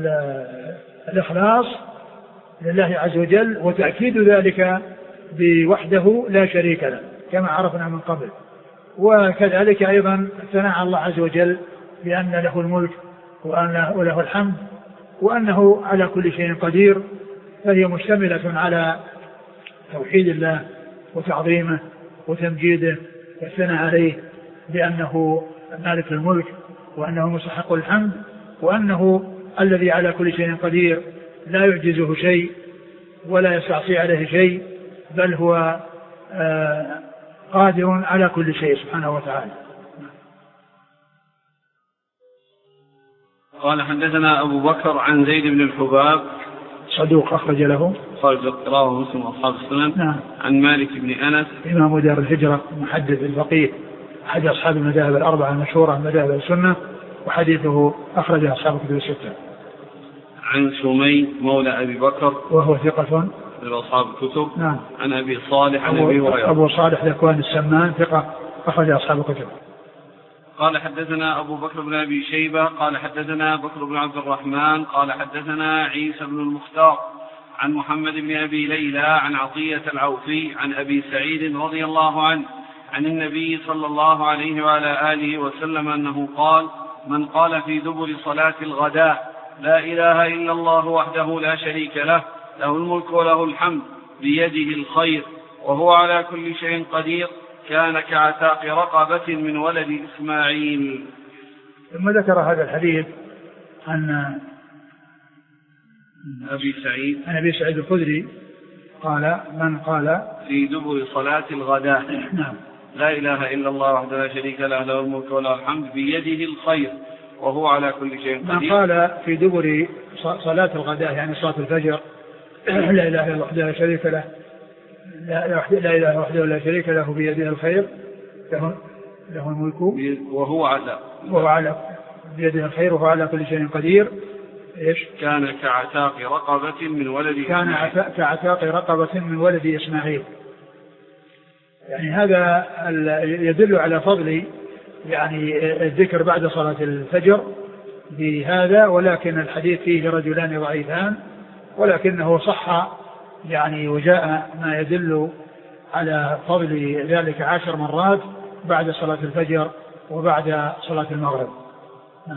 الإخلاص لله عز وجل وتأكيد ذلك بوحده لا شريك له كما عرفنا من قبل. وكذلك أيضا الثناء على الله عز وجل بأن له الملك وأنه له الحمد وأنه على كل شيء قدير، فهي مشتملة على توحيد الله وتعظيمه وتمجيده والثناء عليه بأنه مالك الملك وأنه مستحق الحمد وأنه الذي على كل شيء قدير لا يعجزه شيء ولا يستعصي عليه شيء، بل هو آه قادر على كل شيء سبحانه وتعالى.
قال حدثنا أبو بكر عن زيد بن الحباب
صدوق أخرج له
خرج رواه مسلم وأصحاب السنن.
نعم.
عن مالك بن أنس
إمام دار الهجرة محدث الفقيه أحد أصحاب المذاهب الأربعة المشهورة مذاهب السنة، وحديثه أخرج أصحاب الكتب الستة.
عن سمي مولى أبي بكر
وهو ثقة
لأصحاب الكتب.
نعم.
عن أبي صالح عن أبي هريرة
أبو صالح ذكوان السمان ثقة أخرج أصحاب الكتب.
قال حدثنا أبو بكر بن أبي شيبة قال حدثنا بكر بن عبد الرحمن قال حدثنا عيسى بن المختار عن محمد بن أبي ليلى عن عطية العوفي عن أبي سعيد رضي الله عنه عن النبي صلى الله عليه وعلى آله وسلم أنه قال: من قال في دبر صلاة الغداء لا إله إلا الله وحده لا شريك له له الملك وله الحمد بيده الخير وهو على كل شيء قدير كان كعتاق رقبة من ولد إسماعيل.
ثم ذكر هذا الحديث عن
أبي سعيد
عن أبي سعيد الخدري قال: من قال
في دبر صلاة الغداء
نعم
لا إله إلا الله وحده لا شريك له له الملك وله الحمد بيده الخير وهو على كل شيء قدير.
من قال في دبر صلاة الغداء يعني صلاة الفجر لا إله إلا الله وحده لا شريك له لا إله وحده لا شريك له بيده الخير له, له الملك
وهو على
وهو على بيده الخير وهو على كل شيء قدير. إيش؟
كان كعتاق رقبة من ولد
كان كعتاق رقبة من ولد إسماعيل. يعني هذا يدل على فضل يعني الذكر بعد صلاة الفجر بهذا، ولكن الحديث فيه رجلان ضعيفان، ولكنه صح يعني وجاء ما يدل على فضل ذلك عشر مرات بعد صلاة الفجر وبعد صلاة المغرب. نعم.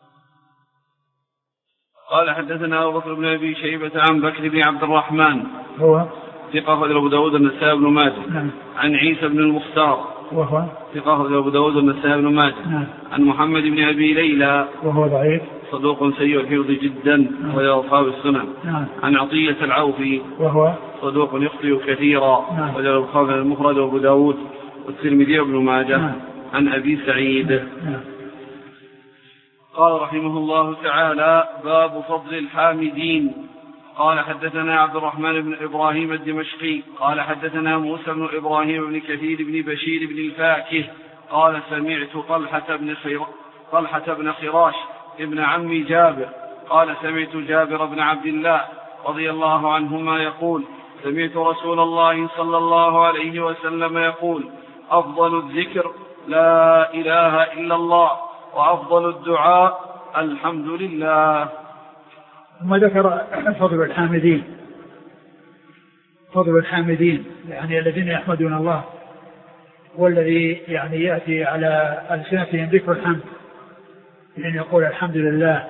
قال حدثنا أبو بكر بن أبي شيبة عن بكر بن عبد الرحمن
هو
ثقة أخرج أبو داود النسائي بن ماجه.
نعم.
عن عيسى بن المختار
وهو
ثقة أخرج أبو داود النسائي بن ماجه.
نعم.
عن محمد بن أبي ليلى
وهو ضعيف
صدوق سيء الحفظ جدا وهو أصحاب السنن.
نعم.
عن عطية العوفي
وهو
صدوق يخطئ كثيرا
نعم.
وجاء البخاري المفرد وأبو داود والترمذي وابن ماجه
نعم.
عن أبي سعيد.
نعم.
قال رحمه الله تعالى: باب فضل الحامدين. قال حدثنا عبد الرحمن بن إبراهيم الدمشقي قال حدثنا موسى بن إبراهيم بن كثير بن بشير بن الفاكه قال سمعت طلحة بن طلحة بن خراش ابن عم جابر قال سمعت جابر بن عبد الله رضي الله عنهما يقول: سمعت رسول الله صلى الله عليه وسلم يقول: أفضل الذكر لا إله إلا الله، وأفضل الدعاء الحمد لله.
ثم ذكر فضل الحامدين، فضل الحامدين يعني الذين يحمدون الله، والذي يعني يأتي على ألسنتهم ذكر الحمد، لأن يقول الحمد لله.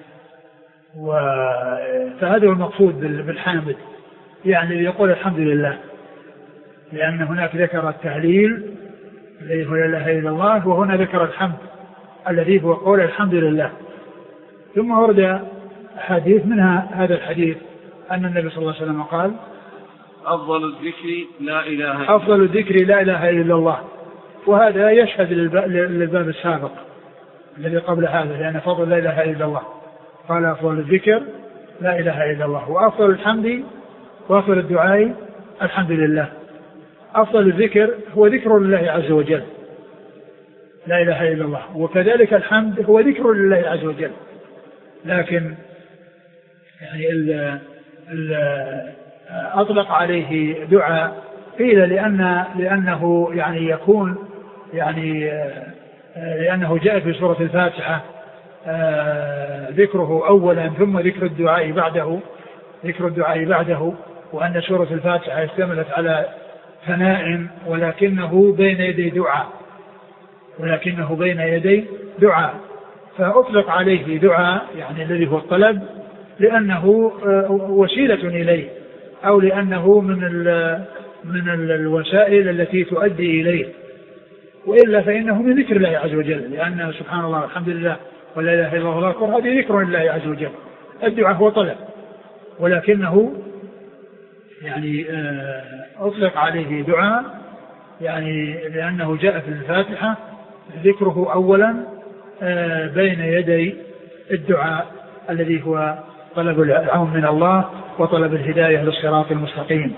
فهذا هو المقصود بالحامد، يعني يقول الحمد لله، لأن هناك ذكر التهليل الذي هو لا إله إلا الله، وهنا ذكر الحمد الذي هو قول الحمد لله. ثم ورد حديث منها هذا الحديث أن النبي صلى الله عليه وسلم قال:
أفضل الذكر لا إله إلا الله.
أفضل الذكر لا إله إلا الله، وهذا يشهد للباب السابق الذي قبل هذا، لأن فضل لا إله إلا الله. قال: أفضل الذكر لا إله إلا الله، وأفضل الحمد وأفضل الدعاء الحمد لله. أفضل الذكر هو ذكر لله عز وجل، لا إله إلا الله، وكذلك الحمد هو ذكر لله عز وجل، لكن يعني ال ال أطلق عليه دعاء، قيل لأن لأنه يعني يكون يعني لأنه جاء في سورة الفاتحة ذكره أولا ثم ذكر الدعاء بعده، ذكر الدعاء بعده، وأن سورة الفاتحة اشتملت على ثناء ولكنه بين يدي دعاء، ولكنه بين يدي دعاء، فأطلق عليه دعاء يعني الذي هو الطلب، لأنه وسيلة إليه، أو لأنه من ال من ال الوسائل التي تؤدي إليه، وإلا فإنه من ذكر الله عز وجل، لأن سبحان الله والحمد لله ولا إله إلا الله والله أكبر هذه ذكر لله عز وجل. الدعاء هو طلب، ولكنه يعني أطلق عليه دعاء يعني لأنه جاء في الفاتحة ذكره أولا بين يدي الدعاء الذي هو طلب العون من الله وطلب الهداية للصراط المستقيم.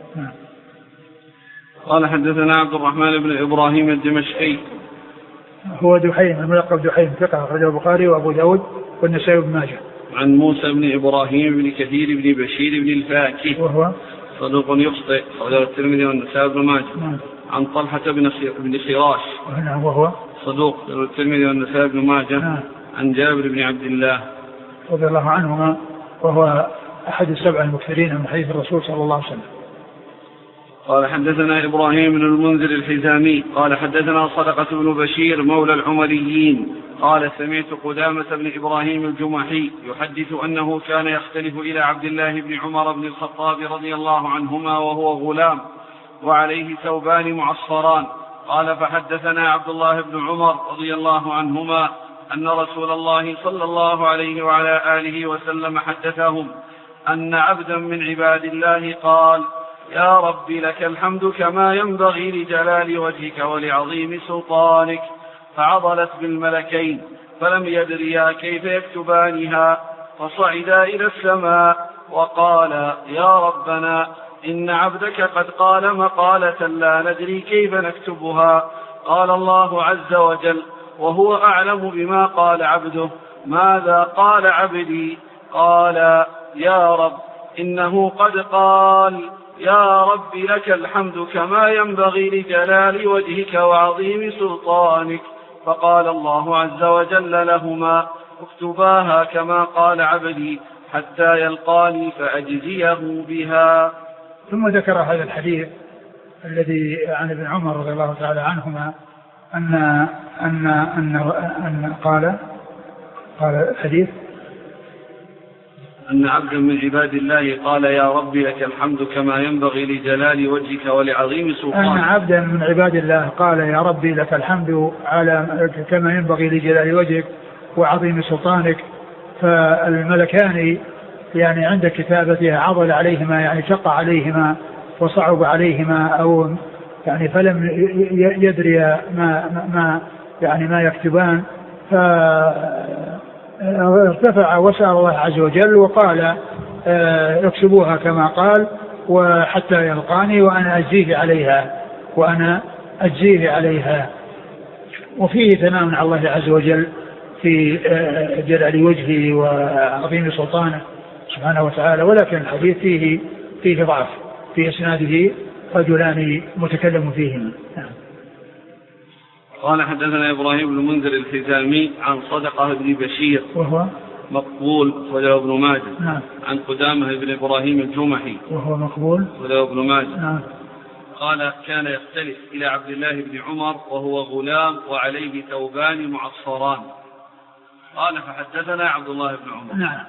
قال حدثنا عبد الرحمن بن إبراهيم الدمشقي
هو دحيم الملقب دحيم ثقة أخرجه البخاري وأبو داود والنسائي وابن ماجه.
عن موسى بن إبراهيم بن كثير بن بشير بن الفاكه
وهو
صدوق يخطئ أخرجه الترمذي والنسائي وابن ماجه. عن طلحة بن خراش
وهو
صدوق الترمذي والنسائي وابن ماجه. عن جابر بن عبد الله
رضي الله عنهما وهو أحد السبع المكثرين من حديث الرسول صلى الله عليه وسلم.
قال حدثنا إبراهيم بن المنذر الحزامي قال حدثنا صدقة بن بشير مولى العمريين قال سمعت قدامة بن إبراهيم الجمحي يحدث أنه كان يختلف إلى عبد الله بن عمر بن الخطاب رضي الله عنهما وهو غلام وعليه ثوبان معصران. قال فحدثنا عبد الله بن عمر رضي الله عنهما أن رسول الله صلى الله عليه وعلى آله وسلم حدثهم أن عبدا من عباد الله قال: يا رب لك الحمد كما ينبغي لجلال وجهك ولعظيم سلطانك، فعضلت بالملكين فلم يدريا كيف يكتبانها، فصعدا إلى السماء وقال: يا ربنا إن عبدك قد قال مقالة لا ندري كيف نكتبها. قال الله عز وجل وهو أعلم بما قال عبده: ماذا قال عبدي؟ قال: يا رب إنه قد قال: يا رب لك الحمد كما ينبغي لجلال وجهك وعظيم سلطانك. فقال الله عز وجل لهما: اكتباها كما قال عبدي حتى يلقاني فأجزيه بها.
ثم ذكر هذا الحديث الذي عن ابن عمر رضي الله تعالى عنهما أن أن أن, أن قال قال الحديث
أن عبدا من عباد الله قال: يا رب لك الحمد كما ينبغي لجلال وجهك ولعظيم سلطانك.
أن عبدا من عباد الله قال: يا ربي لك الحمد على كما ينبغي لجلال وجهك وعظيم سلطانك. فالملكان يعني عند كتابتها عضل عليهما، يعني شق عليهما وصعب عليهما أو يعني فلم يدري ما, ما يعني ما يكتبان، فارتفع وسأل الله عز وجل وقال اكتبوها كما قال وحتى يلقاني وأنا أجزيه عليها وأنا أجزيه عليها. وفيه ثناء على الله عز وجل في جلال وجهه وعظيم سلطانه سبحانه وتعالى، ولكن الحديث فيه فيه ضعف في إسناده رجلان متكلم فيهما.
قال حدثنا إبراهيم بن منذر الحزامي عن صدقة بن بشير
وهو
مقبول وله ابن ماجه.
نعم.
عن قدامة بن إبراهيم الجمحي
وهو مقبول
وله ابن ماجه.
نعم.
قال كان يختلف إلى عبد الله بن عمر وهو غلام وعليه ثوبان معصران. قال فحدثنا عبد الله بن عمر.
نعم.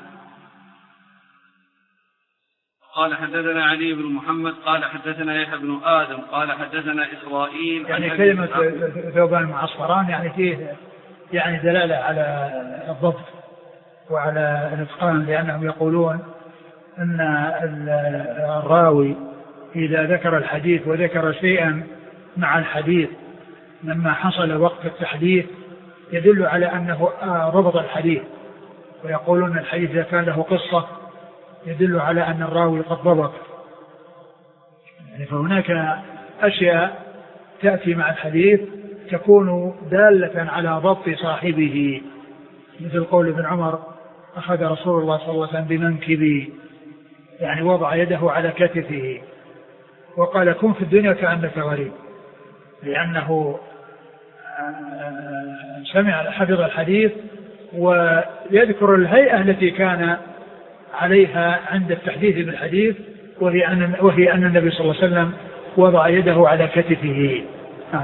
قال حدثنا علي بن محمد قال حدثنا يحيى بن آدم قال حدثنا إسرائيل.
يعني كلمة ثوبان معصران يعني فيه يعني دلالة على الضبط وعلى الإتقان، لأنهم يقولون أن الراوي إذا ذكر الحديث وذكر شيئا مع الحديث مما حصل وقت التحديث يدل على أنه ضبط الحديث، ويقولون الحديث إذا كان له قصة يدل على أن الراوي قد ضبط. يعني فهناك أشياء تأتي مع الحديث تكون دالة على ضبط صاحبه، مثل قول ابن عمر أخذ رسول الله صلى الله عليه وسلم بمنكبي، يعني وضع يده على كتفه وقال كن في الدنيا كأنك غريب، لأنه سمع حفظ الحديث ويذكر الهيئة التي كان عليها عند التحديث بالحديث، وهي أن, وهي أن النبي صلى الله عليه وسلم وضع يده على كتفه. آه.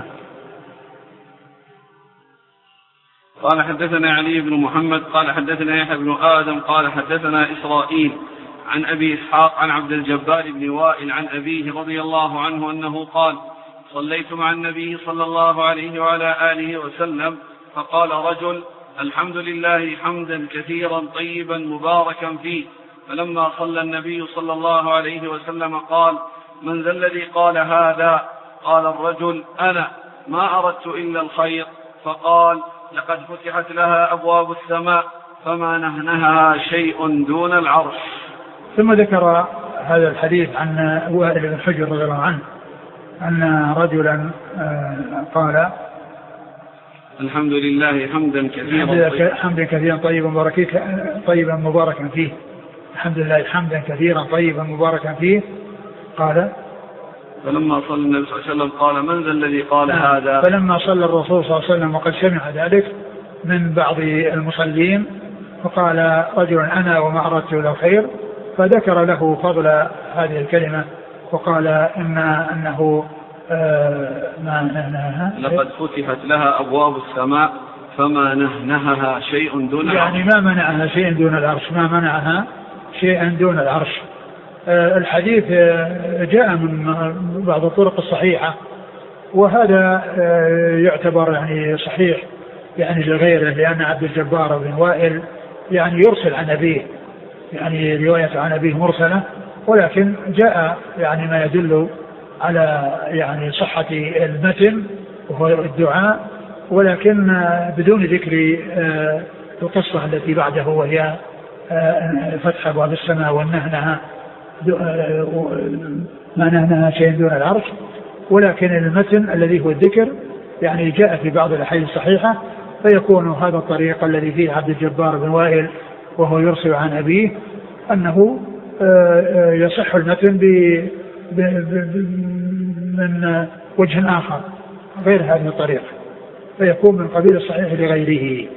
قال حدثنا علي بن محمد قال حدثنا يحيى بن آدم قال حدثنا إسرائيل عن أبي إسحاق عن عبد الجبار بن وائل عن أبيه رضي الله عنه أنه قال صليت مع النبي صلى الله عليه وعلى آله وسلم فقال رجل الحمد لله حمدا كثيرا طيبا مباركا فيه، فلما صلى النبي صلى الله عليه وسلم قال من ذا الذي قال هذا؟ قال الرجل أنا، ما أردت إلا الخير. فقال لقد فتحت لها أبواب السماء فما نهنها شيء دون العرش.
ثم ذكر هذا الحديث عن وائل بن حجر رضي الله عنه أن رجلا قال
الحمد لله حمدا كثيرا
حمدا كثيرا طيبا مباركا طيبا مباركا فيه الحمد لله حمدا كثيرا طيبا مباركا فيه. قال
فلما صلى النبي صلى الله عليه وسلم قال من ذا الذي قال
آه
هذا؟
فلما صلى الرسول صلى الله عليه وسلم وقد سمع ذلك من بعض المصلين فقال رجل أنا وما أردت له خير، فذكر له فضل هذه الكلمة وقال إن أنه آه ما نهنها
لقد فتحت لها أبواب السماء فما نهنها شيء دون العرش،
يعني ما منعها شيء دون العرش، ما منعها شيئا دون العرش. آه الحديث آه جاء من بعض الطرق الصحيحة، وهذا آه يعتبر يعني صحيح يعني لغيره، لأن عبد الجبار بن وائل يعني يرسل عن أبيه، يعني رواية عن أبيه مرسلة، ولكن جاء يعني ما يدل على يعني صحة المتن وهو الدعاء، ولكن بدون ذكر القصة التي بعده وهي فتح أبواب السماء والنهنها ما نهنها شيء دون العرش، ولكن المتن الذي هو الذكر يعني جاء في بعض الأحاديث الصحيحة، فيكون هذا الطريق الذي فيه عبد الجبار بن وائل وهو يرسل عن أبيه أنه يصح المتن من وجه آخر غير هذه الطريقة، فيكون من قبيل الصحيح لغيره.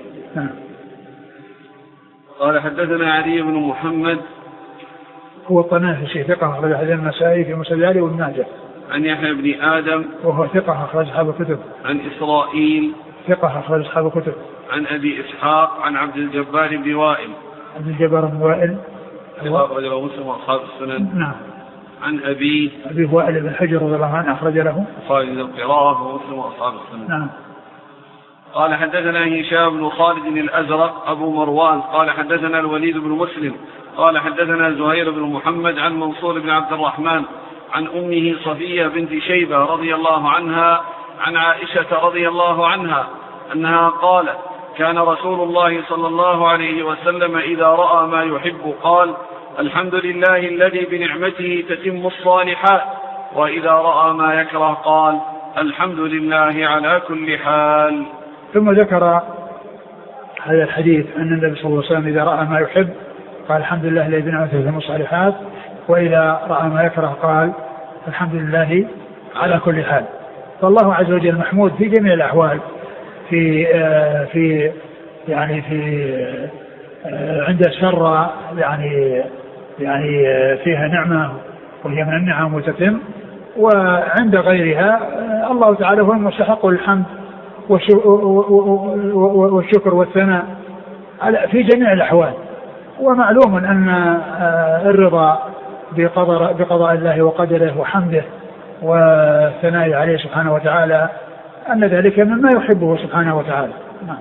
قال حدثنا علي بن محمد
هو الطنافسي ثقة أخرج حديث النسائي في مسند علي وابن ماجه.
عن يحيى بن آدم
وهو ثقة أخرج أصحاب الكتب.
عن إسرائيل
ثقة أخرج أصحاب الكتب.
عن أبي إسحاق عن عبد الجبار بن وائل
عبد الجبار بن وائل
أخرج له مسلم وأصحاب السنن.
نعم.
عن أبي
أبي وائل بن حجر رضي الله عنه أخرج له
خالد القراءة ومسلم وأصحاب السنن.
نعم.
قال حدثنا هشام بن خالد الأزرق أبو مروان قال حدثنا الوليد بن مسلم قال حدثنا زهير بن محمد عن منصور بن عبد الرحمن عن أمه صفية بنت شيبة رضي الله عنها عن عائشة رضي الله عنها أنها قالت: كان رسول الله صلى الله عليه وسلم إذا رأى ما يحب قال: الحمد لله الذي بنعمته تتم الصالحات، وإذا رأى ما يكره قال: الحمد لله على كل حال.
ثم ذكر هذا الحديث أن النبي صلى الله عليه وسلم إذا رأى ما يحب قال: الحمد لله الذي بنعمته تتم الصالحات، وإذا رأى ما يكره قال: الحمد لله على كل حال. فالله عز وجل محمود في جميع الأحوال، في آه في يعني في آه عند الشر يعني يعني آه فيها نعمة وهي من النعم وتتم، وعند غيرها آه الله تعالى هو المستحق للحمد والشكر والثناء في جميع الأحوال. ومعلوم أن آه الرضا بقدر بقضاء الله وقدره وحمده والثناء عليه سبحانه وتعالى أن ذلك مما يحبه سبحانه وتعالى. نعم.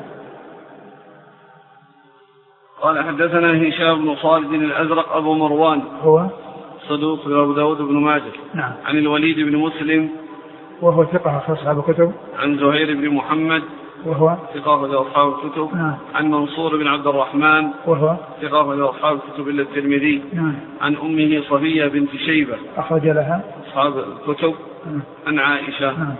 قال: حدثنا هشام بن خالد الأزرق أبو مروان
هو
صدوق أبو داود بن ماجه.
نعم.
عن الوليد بن مسلم
وهو ثقة أخرج أصحاب الكتب.
عن زهير بن محمد
وهو
ثقة أخرج أصحاب الكتب.
نعم.
عن منصور بن عبد الرحمن
وهو
ثقة أخرج أصحاب الكتب إلا الترمذي.
نعم.
عن أمه صفية بنت شيبة
أخرج لها
أصحاب الكتب.
نعم.
عن عائشة.
نعم.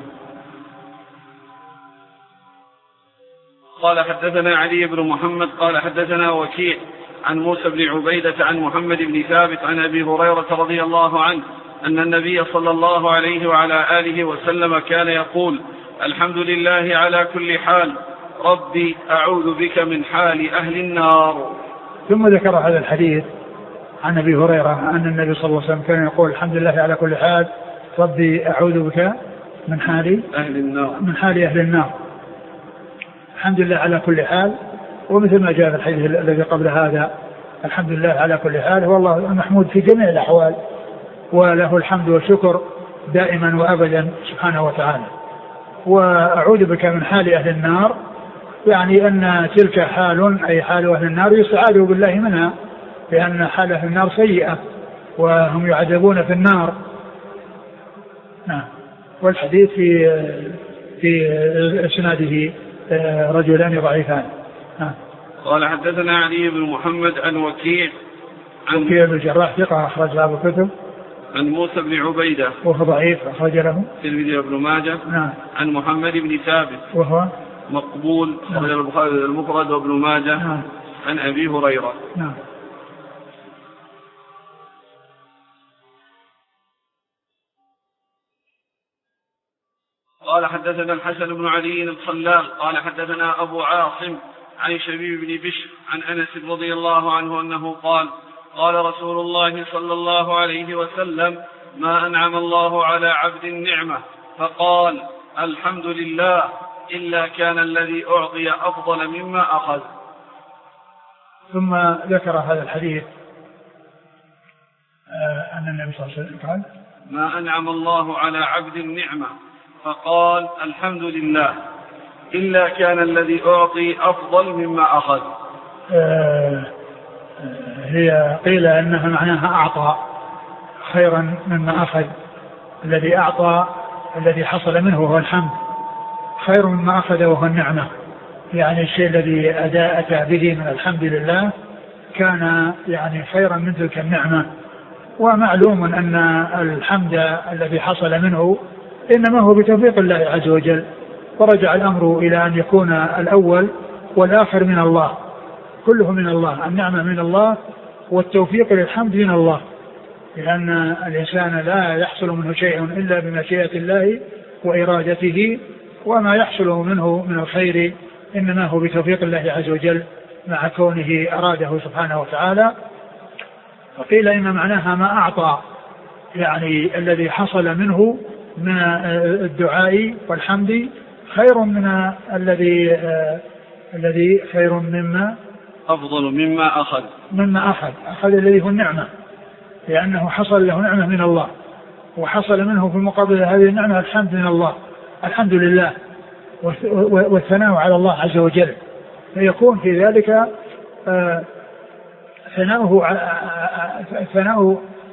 قال: حدثنا علي بن محمد قال: حدثنا وكيع عن موسى بن عبيدة عن محمد بن ثابت عن أبي هريرة رضي الله عنه أن النبي صلى الله عليه وعلى آله وسلم كان يقول: الحمد لله على كل حال، ربي أعوذ بك من حال أهل النار.
ثم ذكر هذا الحديث عن أبي هريرة أن النبي صلى الله عليه وسلم كان يقول: الحمد لله على كل حال، ربي أعوذ بك من حال
أهل النار
من حال أهل النار. الحمد لله على كل حال، ومثل ما جاء في الحديث الذي قبل هذا: الحمد لله على كل حال، هو الله المحمود في جميع الأحوال، وله الحمد والشكر دائما وأبدا سبحانه وتعالى. وأعوذ بك من حال أهل النار، يعني أن تلك حال أي حال أهل النار يستعاذ بالله منها، لأن حال أهل النار سيئة وهم يعذبون في النار. نعم. والحديث في في اسناده رجلان ضعيفان. نعم.
قال: حدثنا علي بن محمد عن وكيع
عن وكيع بن الجراح ثقة أخرج له الكتب.
عن موسى بن عبيدة
وهو ضعيف أخرج له
الترمذي وابن ماجه.
نعم.
عن محمد بن ثابت وهو مقبول أخرج البخاري المفرد وابن ماجه.
نعم.
عن أبي هريرة.
نعم.
قال: حدثنا الحسن بن علي الخلال قال: حدثنا أبو عاصم عن شبيب بن بشر عن أنس رضي الله عنه أنه قال: قال رسول الله صلى الله عليه وسلم: ما أنعم الله على عبد النعمة فقال الحمد لله إلا كان الذي أعطي أفضل مما أخذ.
ثم ذكر هذا الحديث أن النبي صلى الله عليه وسلم قال:
ما أنعم الله على عبد النعمة فقال الحمد لله إلا كان الذي أعطي أفضل مما أخذ.
آه هي قيل أنها معناها أعطى خيرا مما أخذ، الذي أعطى الذي حصل منه هو الحمد، خير مما أخذ وهو النعمة، يعني الشيء الذي أتى به من الحمد لله كان يعني خيرا من تلك النعمة. ومعلوم أن الحمد الذي حصل منه إنما هو بتوفيق الله عز وجل، ورجع الأمر إلى أن يكون الأول والآخر من الله، كله من الله، النعمة من الله والتوفيق للحمد من الله، لأن الإنسان لا يحصل منه شيء إلا بمشيئة الله وإرادته، وما يحصل منه من الخير إنما هو بتوفيق الله عز وجل مع كونه أراده سبحانه وتعالى. وقيل إن معناها ما أعطى، يعني الذي حصل منه من الدعاء والحمد خير من الذي الذي خير مما
أفضل مما أخذ
مما أخذ أخذ الذي هو النعمة، لأنه حصل له نعمة من الله، وحصل منه في مقابل هذه النعمة الحمد من الله، الحمد لله والثناء على الله عز وجل، فيكون في ذلك ثناؤه ثناؤه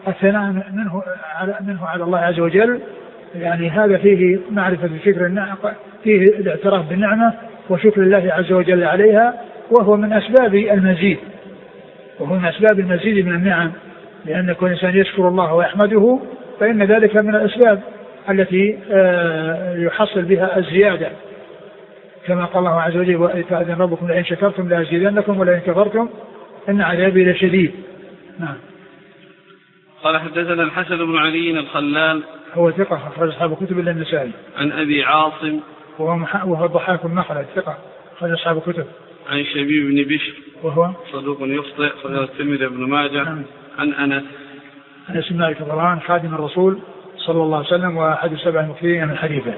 الثناء منه على, منه على الله عز وجل، يعني هذا فيه معرفة شكر النعمة، فيه الاعتراف بالنعمة وشكر الله عز وجل عليها، وهو من أسباب المزيد وهو من أسباب المزيد من النعم، لأن كل إنسان يشكر الله ويحمده فإن ذلك من الأسباب التي يحصل بها الزيادة، كما قال الله عز وجل: وإذن ربكم لئن شكرتم لأزيدنكم ولئن كفرتم إن عذابي لشديد. نعم.
قال: حدثنا الحسن بن علي الخلال
هو ثقة أخرج أصحاب كتب إلا النسائي.
عن أبي عاصم
وهو الضحاك بن مخلد ثقة أخرج أصحاب كتب.
عن شبيب بن بشر
وهو
صدوق يخطئ أخرج الترمذي بن ماجه.
نعم.
عن أنس
أنس بن مالك الضران خادم الرسول صلى الله عليه وسلم وأحد السبع المكثرين من حديثه.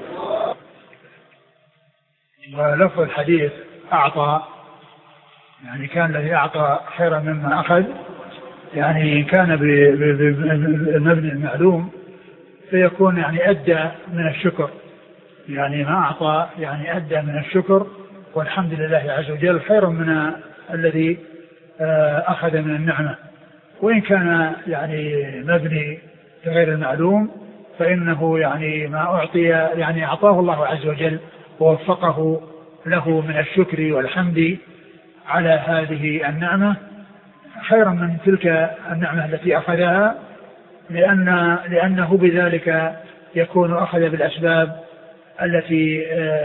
ولفظ الحديث أعطى، يعني كان الذي أعطى خيرا مما أخذ، يعني كان بالمبنى المعلوم فيكون يعني أدى من الشكر، يعني ما أعطى يعني أدى من الشكر والحمد لله عز وجل خيرا من الذي أخذ من النعمة. وإن كان يعني مبني غير المعلوم فإنه يعني ما أعطي يعني أعطاه الله عز وجل ووفقه له من الشكر والحمد على هذه النعمة خيرا من تلك النعمة التي أخذها، لأن لأنه بذلك يكون أخذ بالأسباب التي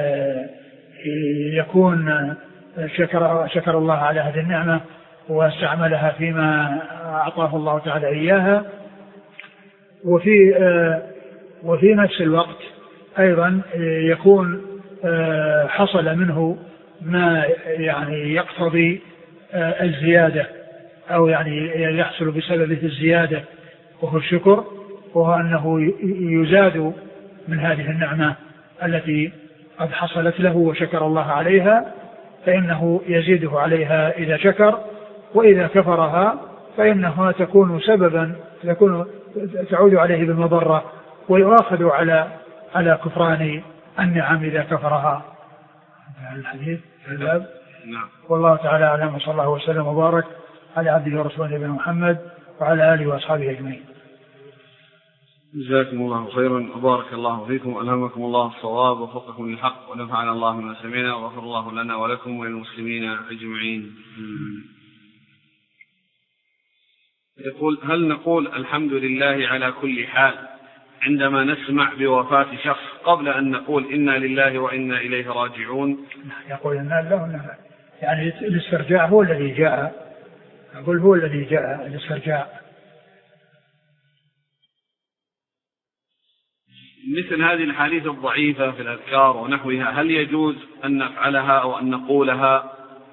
يكون شكر, شكر الله على هذه النعمة واستعملها فيما أعطاه الله تعالى إياها. وفي وفي نفس الوقت أيضا يكون حصل منه ما يعني يقتضي الزيادة أو يعني يحصل بسببه الزيادة، وهو الشكر، وهو أنه يزاد من هذه النعمة التي قد حصلت له وشكر الله عليها، فإنه يزيده عليها إذا شكر، وإذا كفرها فإنها تكون سببا تكون تعود عليه بالمضرة ويؤاخذ على على كفران النعم إذا كفرها. الحديث الباب.
نعم.
والله تعالى أعلم، وصلى الله وسلم وبارك على عبده ورسوله نبينا محمد وعلى آله وأصحابه أجمعين.
جزاكم الله خيرا وبارك الله فيكم، ألهمكم الله الصواب ووفقكم للحق، ونفعنا الله بما سمعنا، وغفر الله لنا ولكم وللمسلمين أجمعين. يقول: هل نقول الحمد لله على كل حال عندما نسمع بوفاة شخص قبل أن نقول إنا لله وإنا إليه راجعون؟
يقول إنا لله وإنا إليه، يعني الاسترجاع هو الذي جاء، أقول هو الذي جاء الاسترجاع.
مثل هذه الحديث الضعيفة في الأذكار ونحوها، هل يجوز أن نفعلها أو أن نقولها؟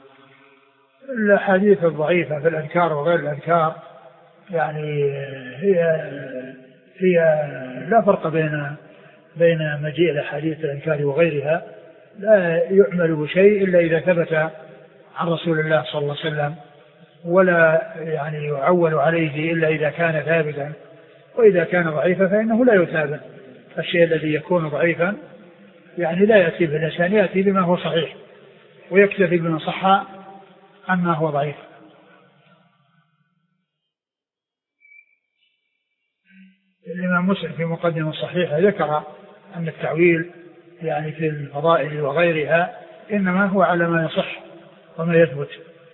الحديث الضعيفة في الأذكار وغير الأذكار يعني هي هي لا فرق بين بين مجيء الأحاديث الأذكار وغيرها، لا يعمل بشيء إلا إذا ثبت عن رسول الله صلى الله عليه وسلم، ولا يعني يعول عليه إلا إذا كان ثابتا، وإذا كان ضعيفا فإنه لا يثابت. الشيء الذي يكون ضعيفا يعني لا يأتي باللسان، يأتي بما هو صحيح ويكتفي بما صح عما هو ضعيف. الإمام مسلم في مقدمة صحيحة ذكر أن التعويل يعني في الفضائل وغيرها إنما هو على ما يصح وما يثبت.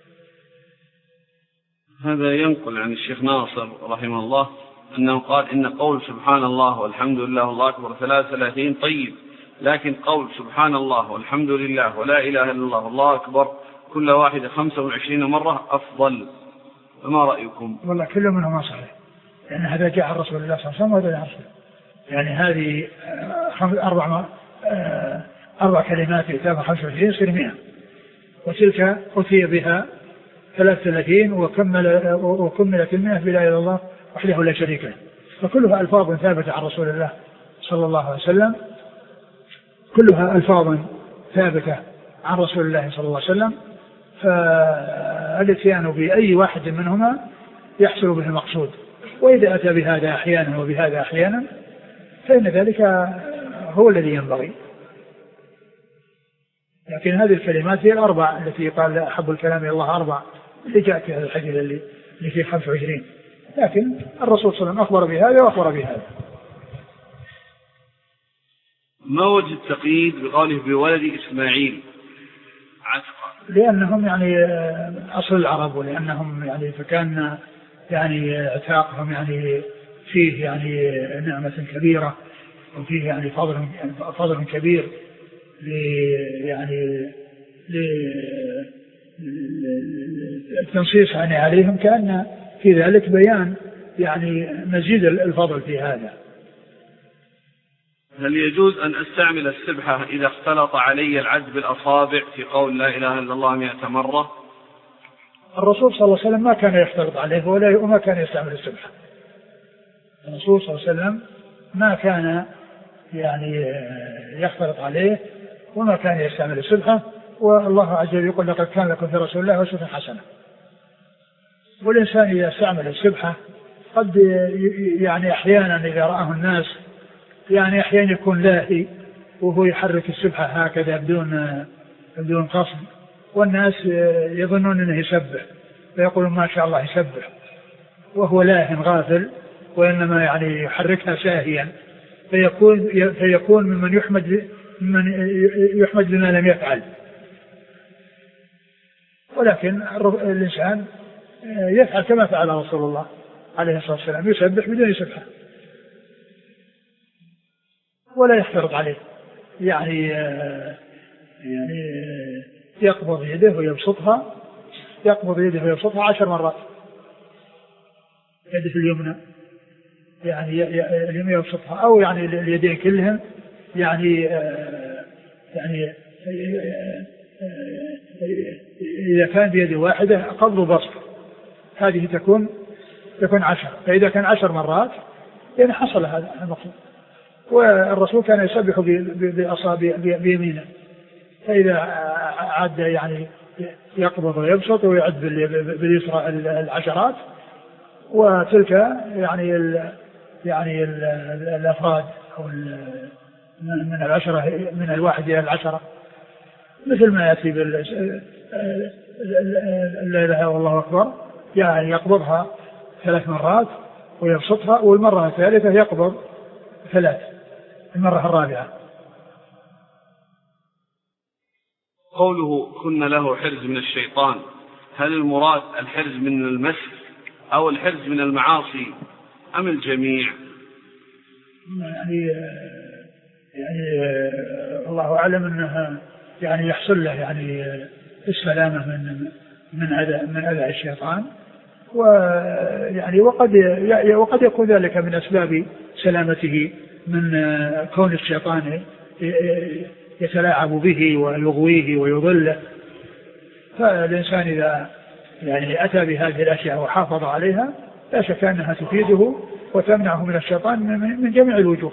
هذا ينقل عن الشيخ ناصر رحمه الله أنه قال: إن قول سبحان الله والحمد لله والله أكبر ثلاث ثلاثين طيب، لكن قول سبحان الله والحمد لله ولا إله إلا الله والله أكبر كل واحدة خمسة وعشرين مرة أفضل. فما رأيكم؟
والله كل منهما صحيح، لأن هذا جاء عن رسول الله صلى الله عليه وسلم وهذا جاء عن رسول الله. يعني هذه أربع أربع كلمات يتابع خمسة وعشرين يصير مئة، وتلك أتي بها ثلاث ثلاثين وكمل وكملت المئة بلا إله إلا الله وحده لا شريك له. فكلها ألفاظ ثابتة عن رسول الله صلى الله عليه وسلم، كلها ألفاظ ثابتة عن رسول الله صلى الله عليه وسلم، فالاتيان بأي واحد منهما يحصل به المقصود. وإذا أتى بهذا أحيانا وبهذا أحيانا فإن ذلك هو الذي ينبغي. لكن هذه الكلمات هي الأربع التي قال أحب الكلام إلى الله أربع اللي جاءت في هذا الحديث اللي فيه خمسة وعشرين، لكن الرسول صلى الله عليه وسلم أخبر بهذا وأخبر بهذا.
ما وجه التقييد بقوله بولد إسماعيل عتقا؟
لأنهم يعني أصل العرب، ولأنهم يعني فكان يعني عتاقهم يعني فيه يعني نعمة كبيرة، وفيه يعني فضل فضل كبير يعني للتنصيص يعني عليهم، كأن في ذلك بيان يعني مزيد الفضل في هذا.
هل يجوز أن أستعمل السبحة إذا اختلط علي العد بالأصابع في قول لا إله إلا الله مئة مرة؟
الرسول صلى الله عليه وسلم ما كان يختلط عليه ولا وما كان يستعمل السبحة. الرسول صلى الله عليه وسلم ما كان يعني يختلط عليه وما كان يستعمل السبحة، والله عز وجل يقول لقد كان لكم في رسول الله أسوة حسنة. والإنسان إذا استعمل السبحة قد يعني أحيانا إذا رآه الناس يعني أحيانا يكون لاهي وهو يحرك السبحة هكذا بدون بدون قصد، والناس يظنون أنه يسبح فيقولون ما شاء الله يسبح، وهو لاهٍ غافل وإنما يعني يحركها ساهيا، فيكون فيكون ممن يحمد ممن يحمد بما لم يفعل. ولكن الإنسان يفعل كما فعل رسول الله عليه الصلاة والسلام، يسبح بدون سبحة ولا يختلط عليه، يعني يعني يقبض يده ويبسطها يقبض يده ويبسطها عشر مرات، يده اليمنى يعني اليمنى يبسطها، أو يعني اليدين كلهم يعني يعني إذا كان بيد واحدة قبض وبسط هذه تكون تكون عشر، فإذا كان عشر مرات يعني حصل هذا المقصود. والرسول كان يسبح بأصابع بيمينه، فإذا عد يعني يقبض ويبسط ويعد باليسرى العشرات، وتلك يعني ال يعني ال الأفراد أو من العشرة من الواحد إلى العشرة، مثل ما يأتي بال لا إله إلا الله أكبر، يعني يقبضها ثلاث مرات ويبسطها، والمرة الثالثة يقبض ثلاث، المرة الرابعة.
قوله كن له حرز من الشيطان، هل المراد الحرز من المس أو الحرز من المعاصي أم الجميع؟
يعني يعني الله أعلم أنها يعني يحصل له يعني السلامة من من أذى من أذى الشيطان، ويعني وقد وقد يكون ذلك من أسباب سلامته من كون الشيطان يتلاعب به ويغويه ويضله. فالإنسان إذا يعني أتى بهذه الأشياء وحافظ عليها لا شك أنها تفيده وتمنعه من الشيطان من جميع الوجوه.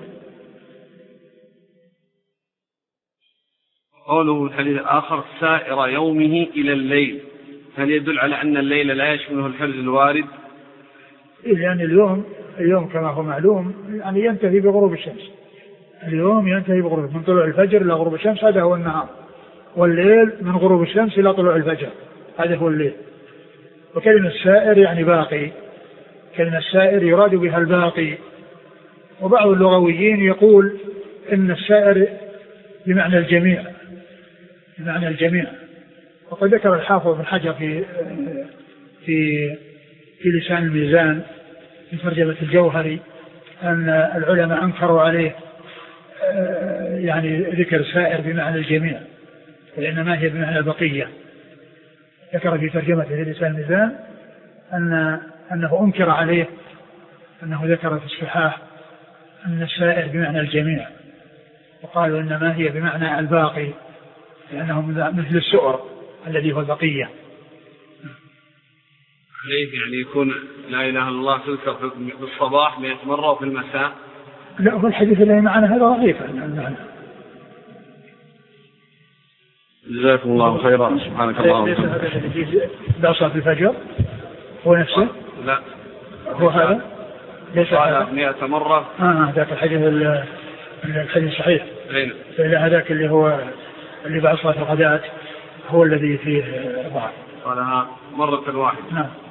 قوله الحديث الآخر سائر يومه إلى الليل، هل يدل على أن الليل لا يشمله الحرز الوارد؟
إيه، يعني اليوم اليوم كما هو معلوم يعني ينتهي بغروب الشمس، اليوم ينتهي بغروب من طلوع الفجر إلى غروب الشمس، هذا هو النهار، والليل من غروب الشمس إلى طلوع الفجر، هذا هو الليل. وكلمة السائر يعني باقي، كلمة السائر يراد بها الباقي. وبعض اللغويين يقول إن السائر بمعنى الجميع، بمعنى الجميع. وقد ذكر الحافظ بن حجر في في في لسان الميزان في ترجمة الجوهري أن العلماء أنكروا عليه يعني ذكر سائر بمعنى الجميع، وإنما هي بمعنى البقية. ذكر في ترجمة في لسان الميزان أن أنه أنكر عليه أنه ذكر في الصحاح أن السائر بمعنى الجميع، وقالوا إنما هي بمعنى الباقي، لأنه مثل السؤر الذي هو البقية.
ليه يعني يكون لا إله إلا الله تذكر في الصباح مئة مرة وفي المساء؟
لا، هو الحديث الذي معنا هذا ضعيف.
جزاكم الله خيرا. سبحانك اللهم
ليس هذا الذي بعصا في الفجر هو نفسه؟
لا،
هو هذا
ليس هذا مئة مرة.
آه ذاك الحديث الحديث صحيح. فإلى هذاك اللي هو اللي بعصا في الغداة هو الذي فيه ضعف.
قالها مرة واحدة.
نعم.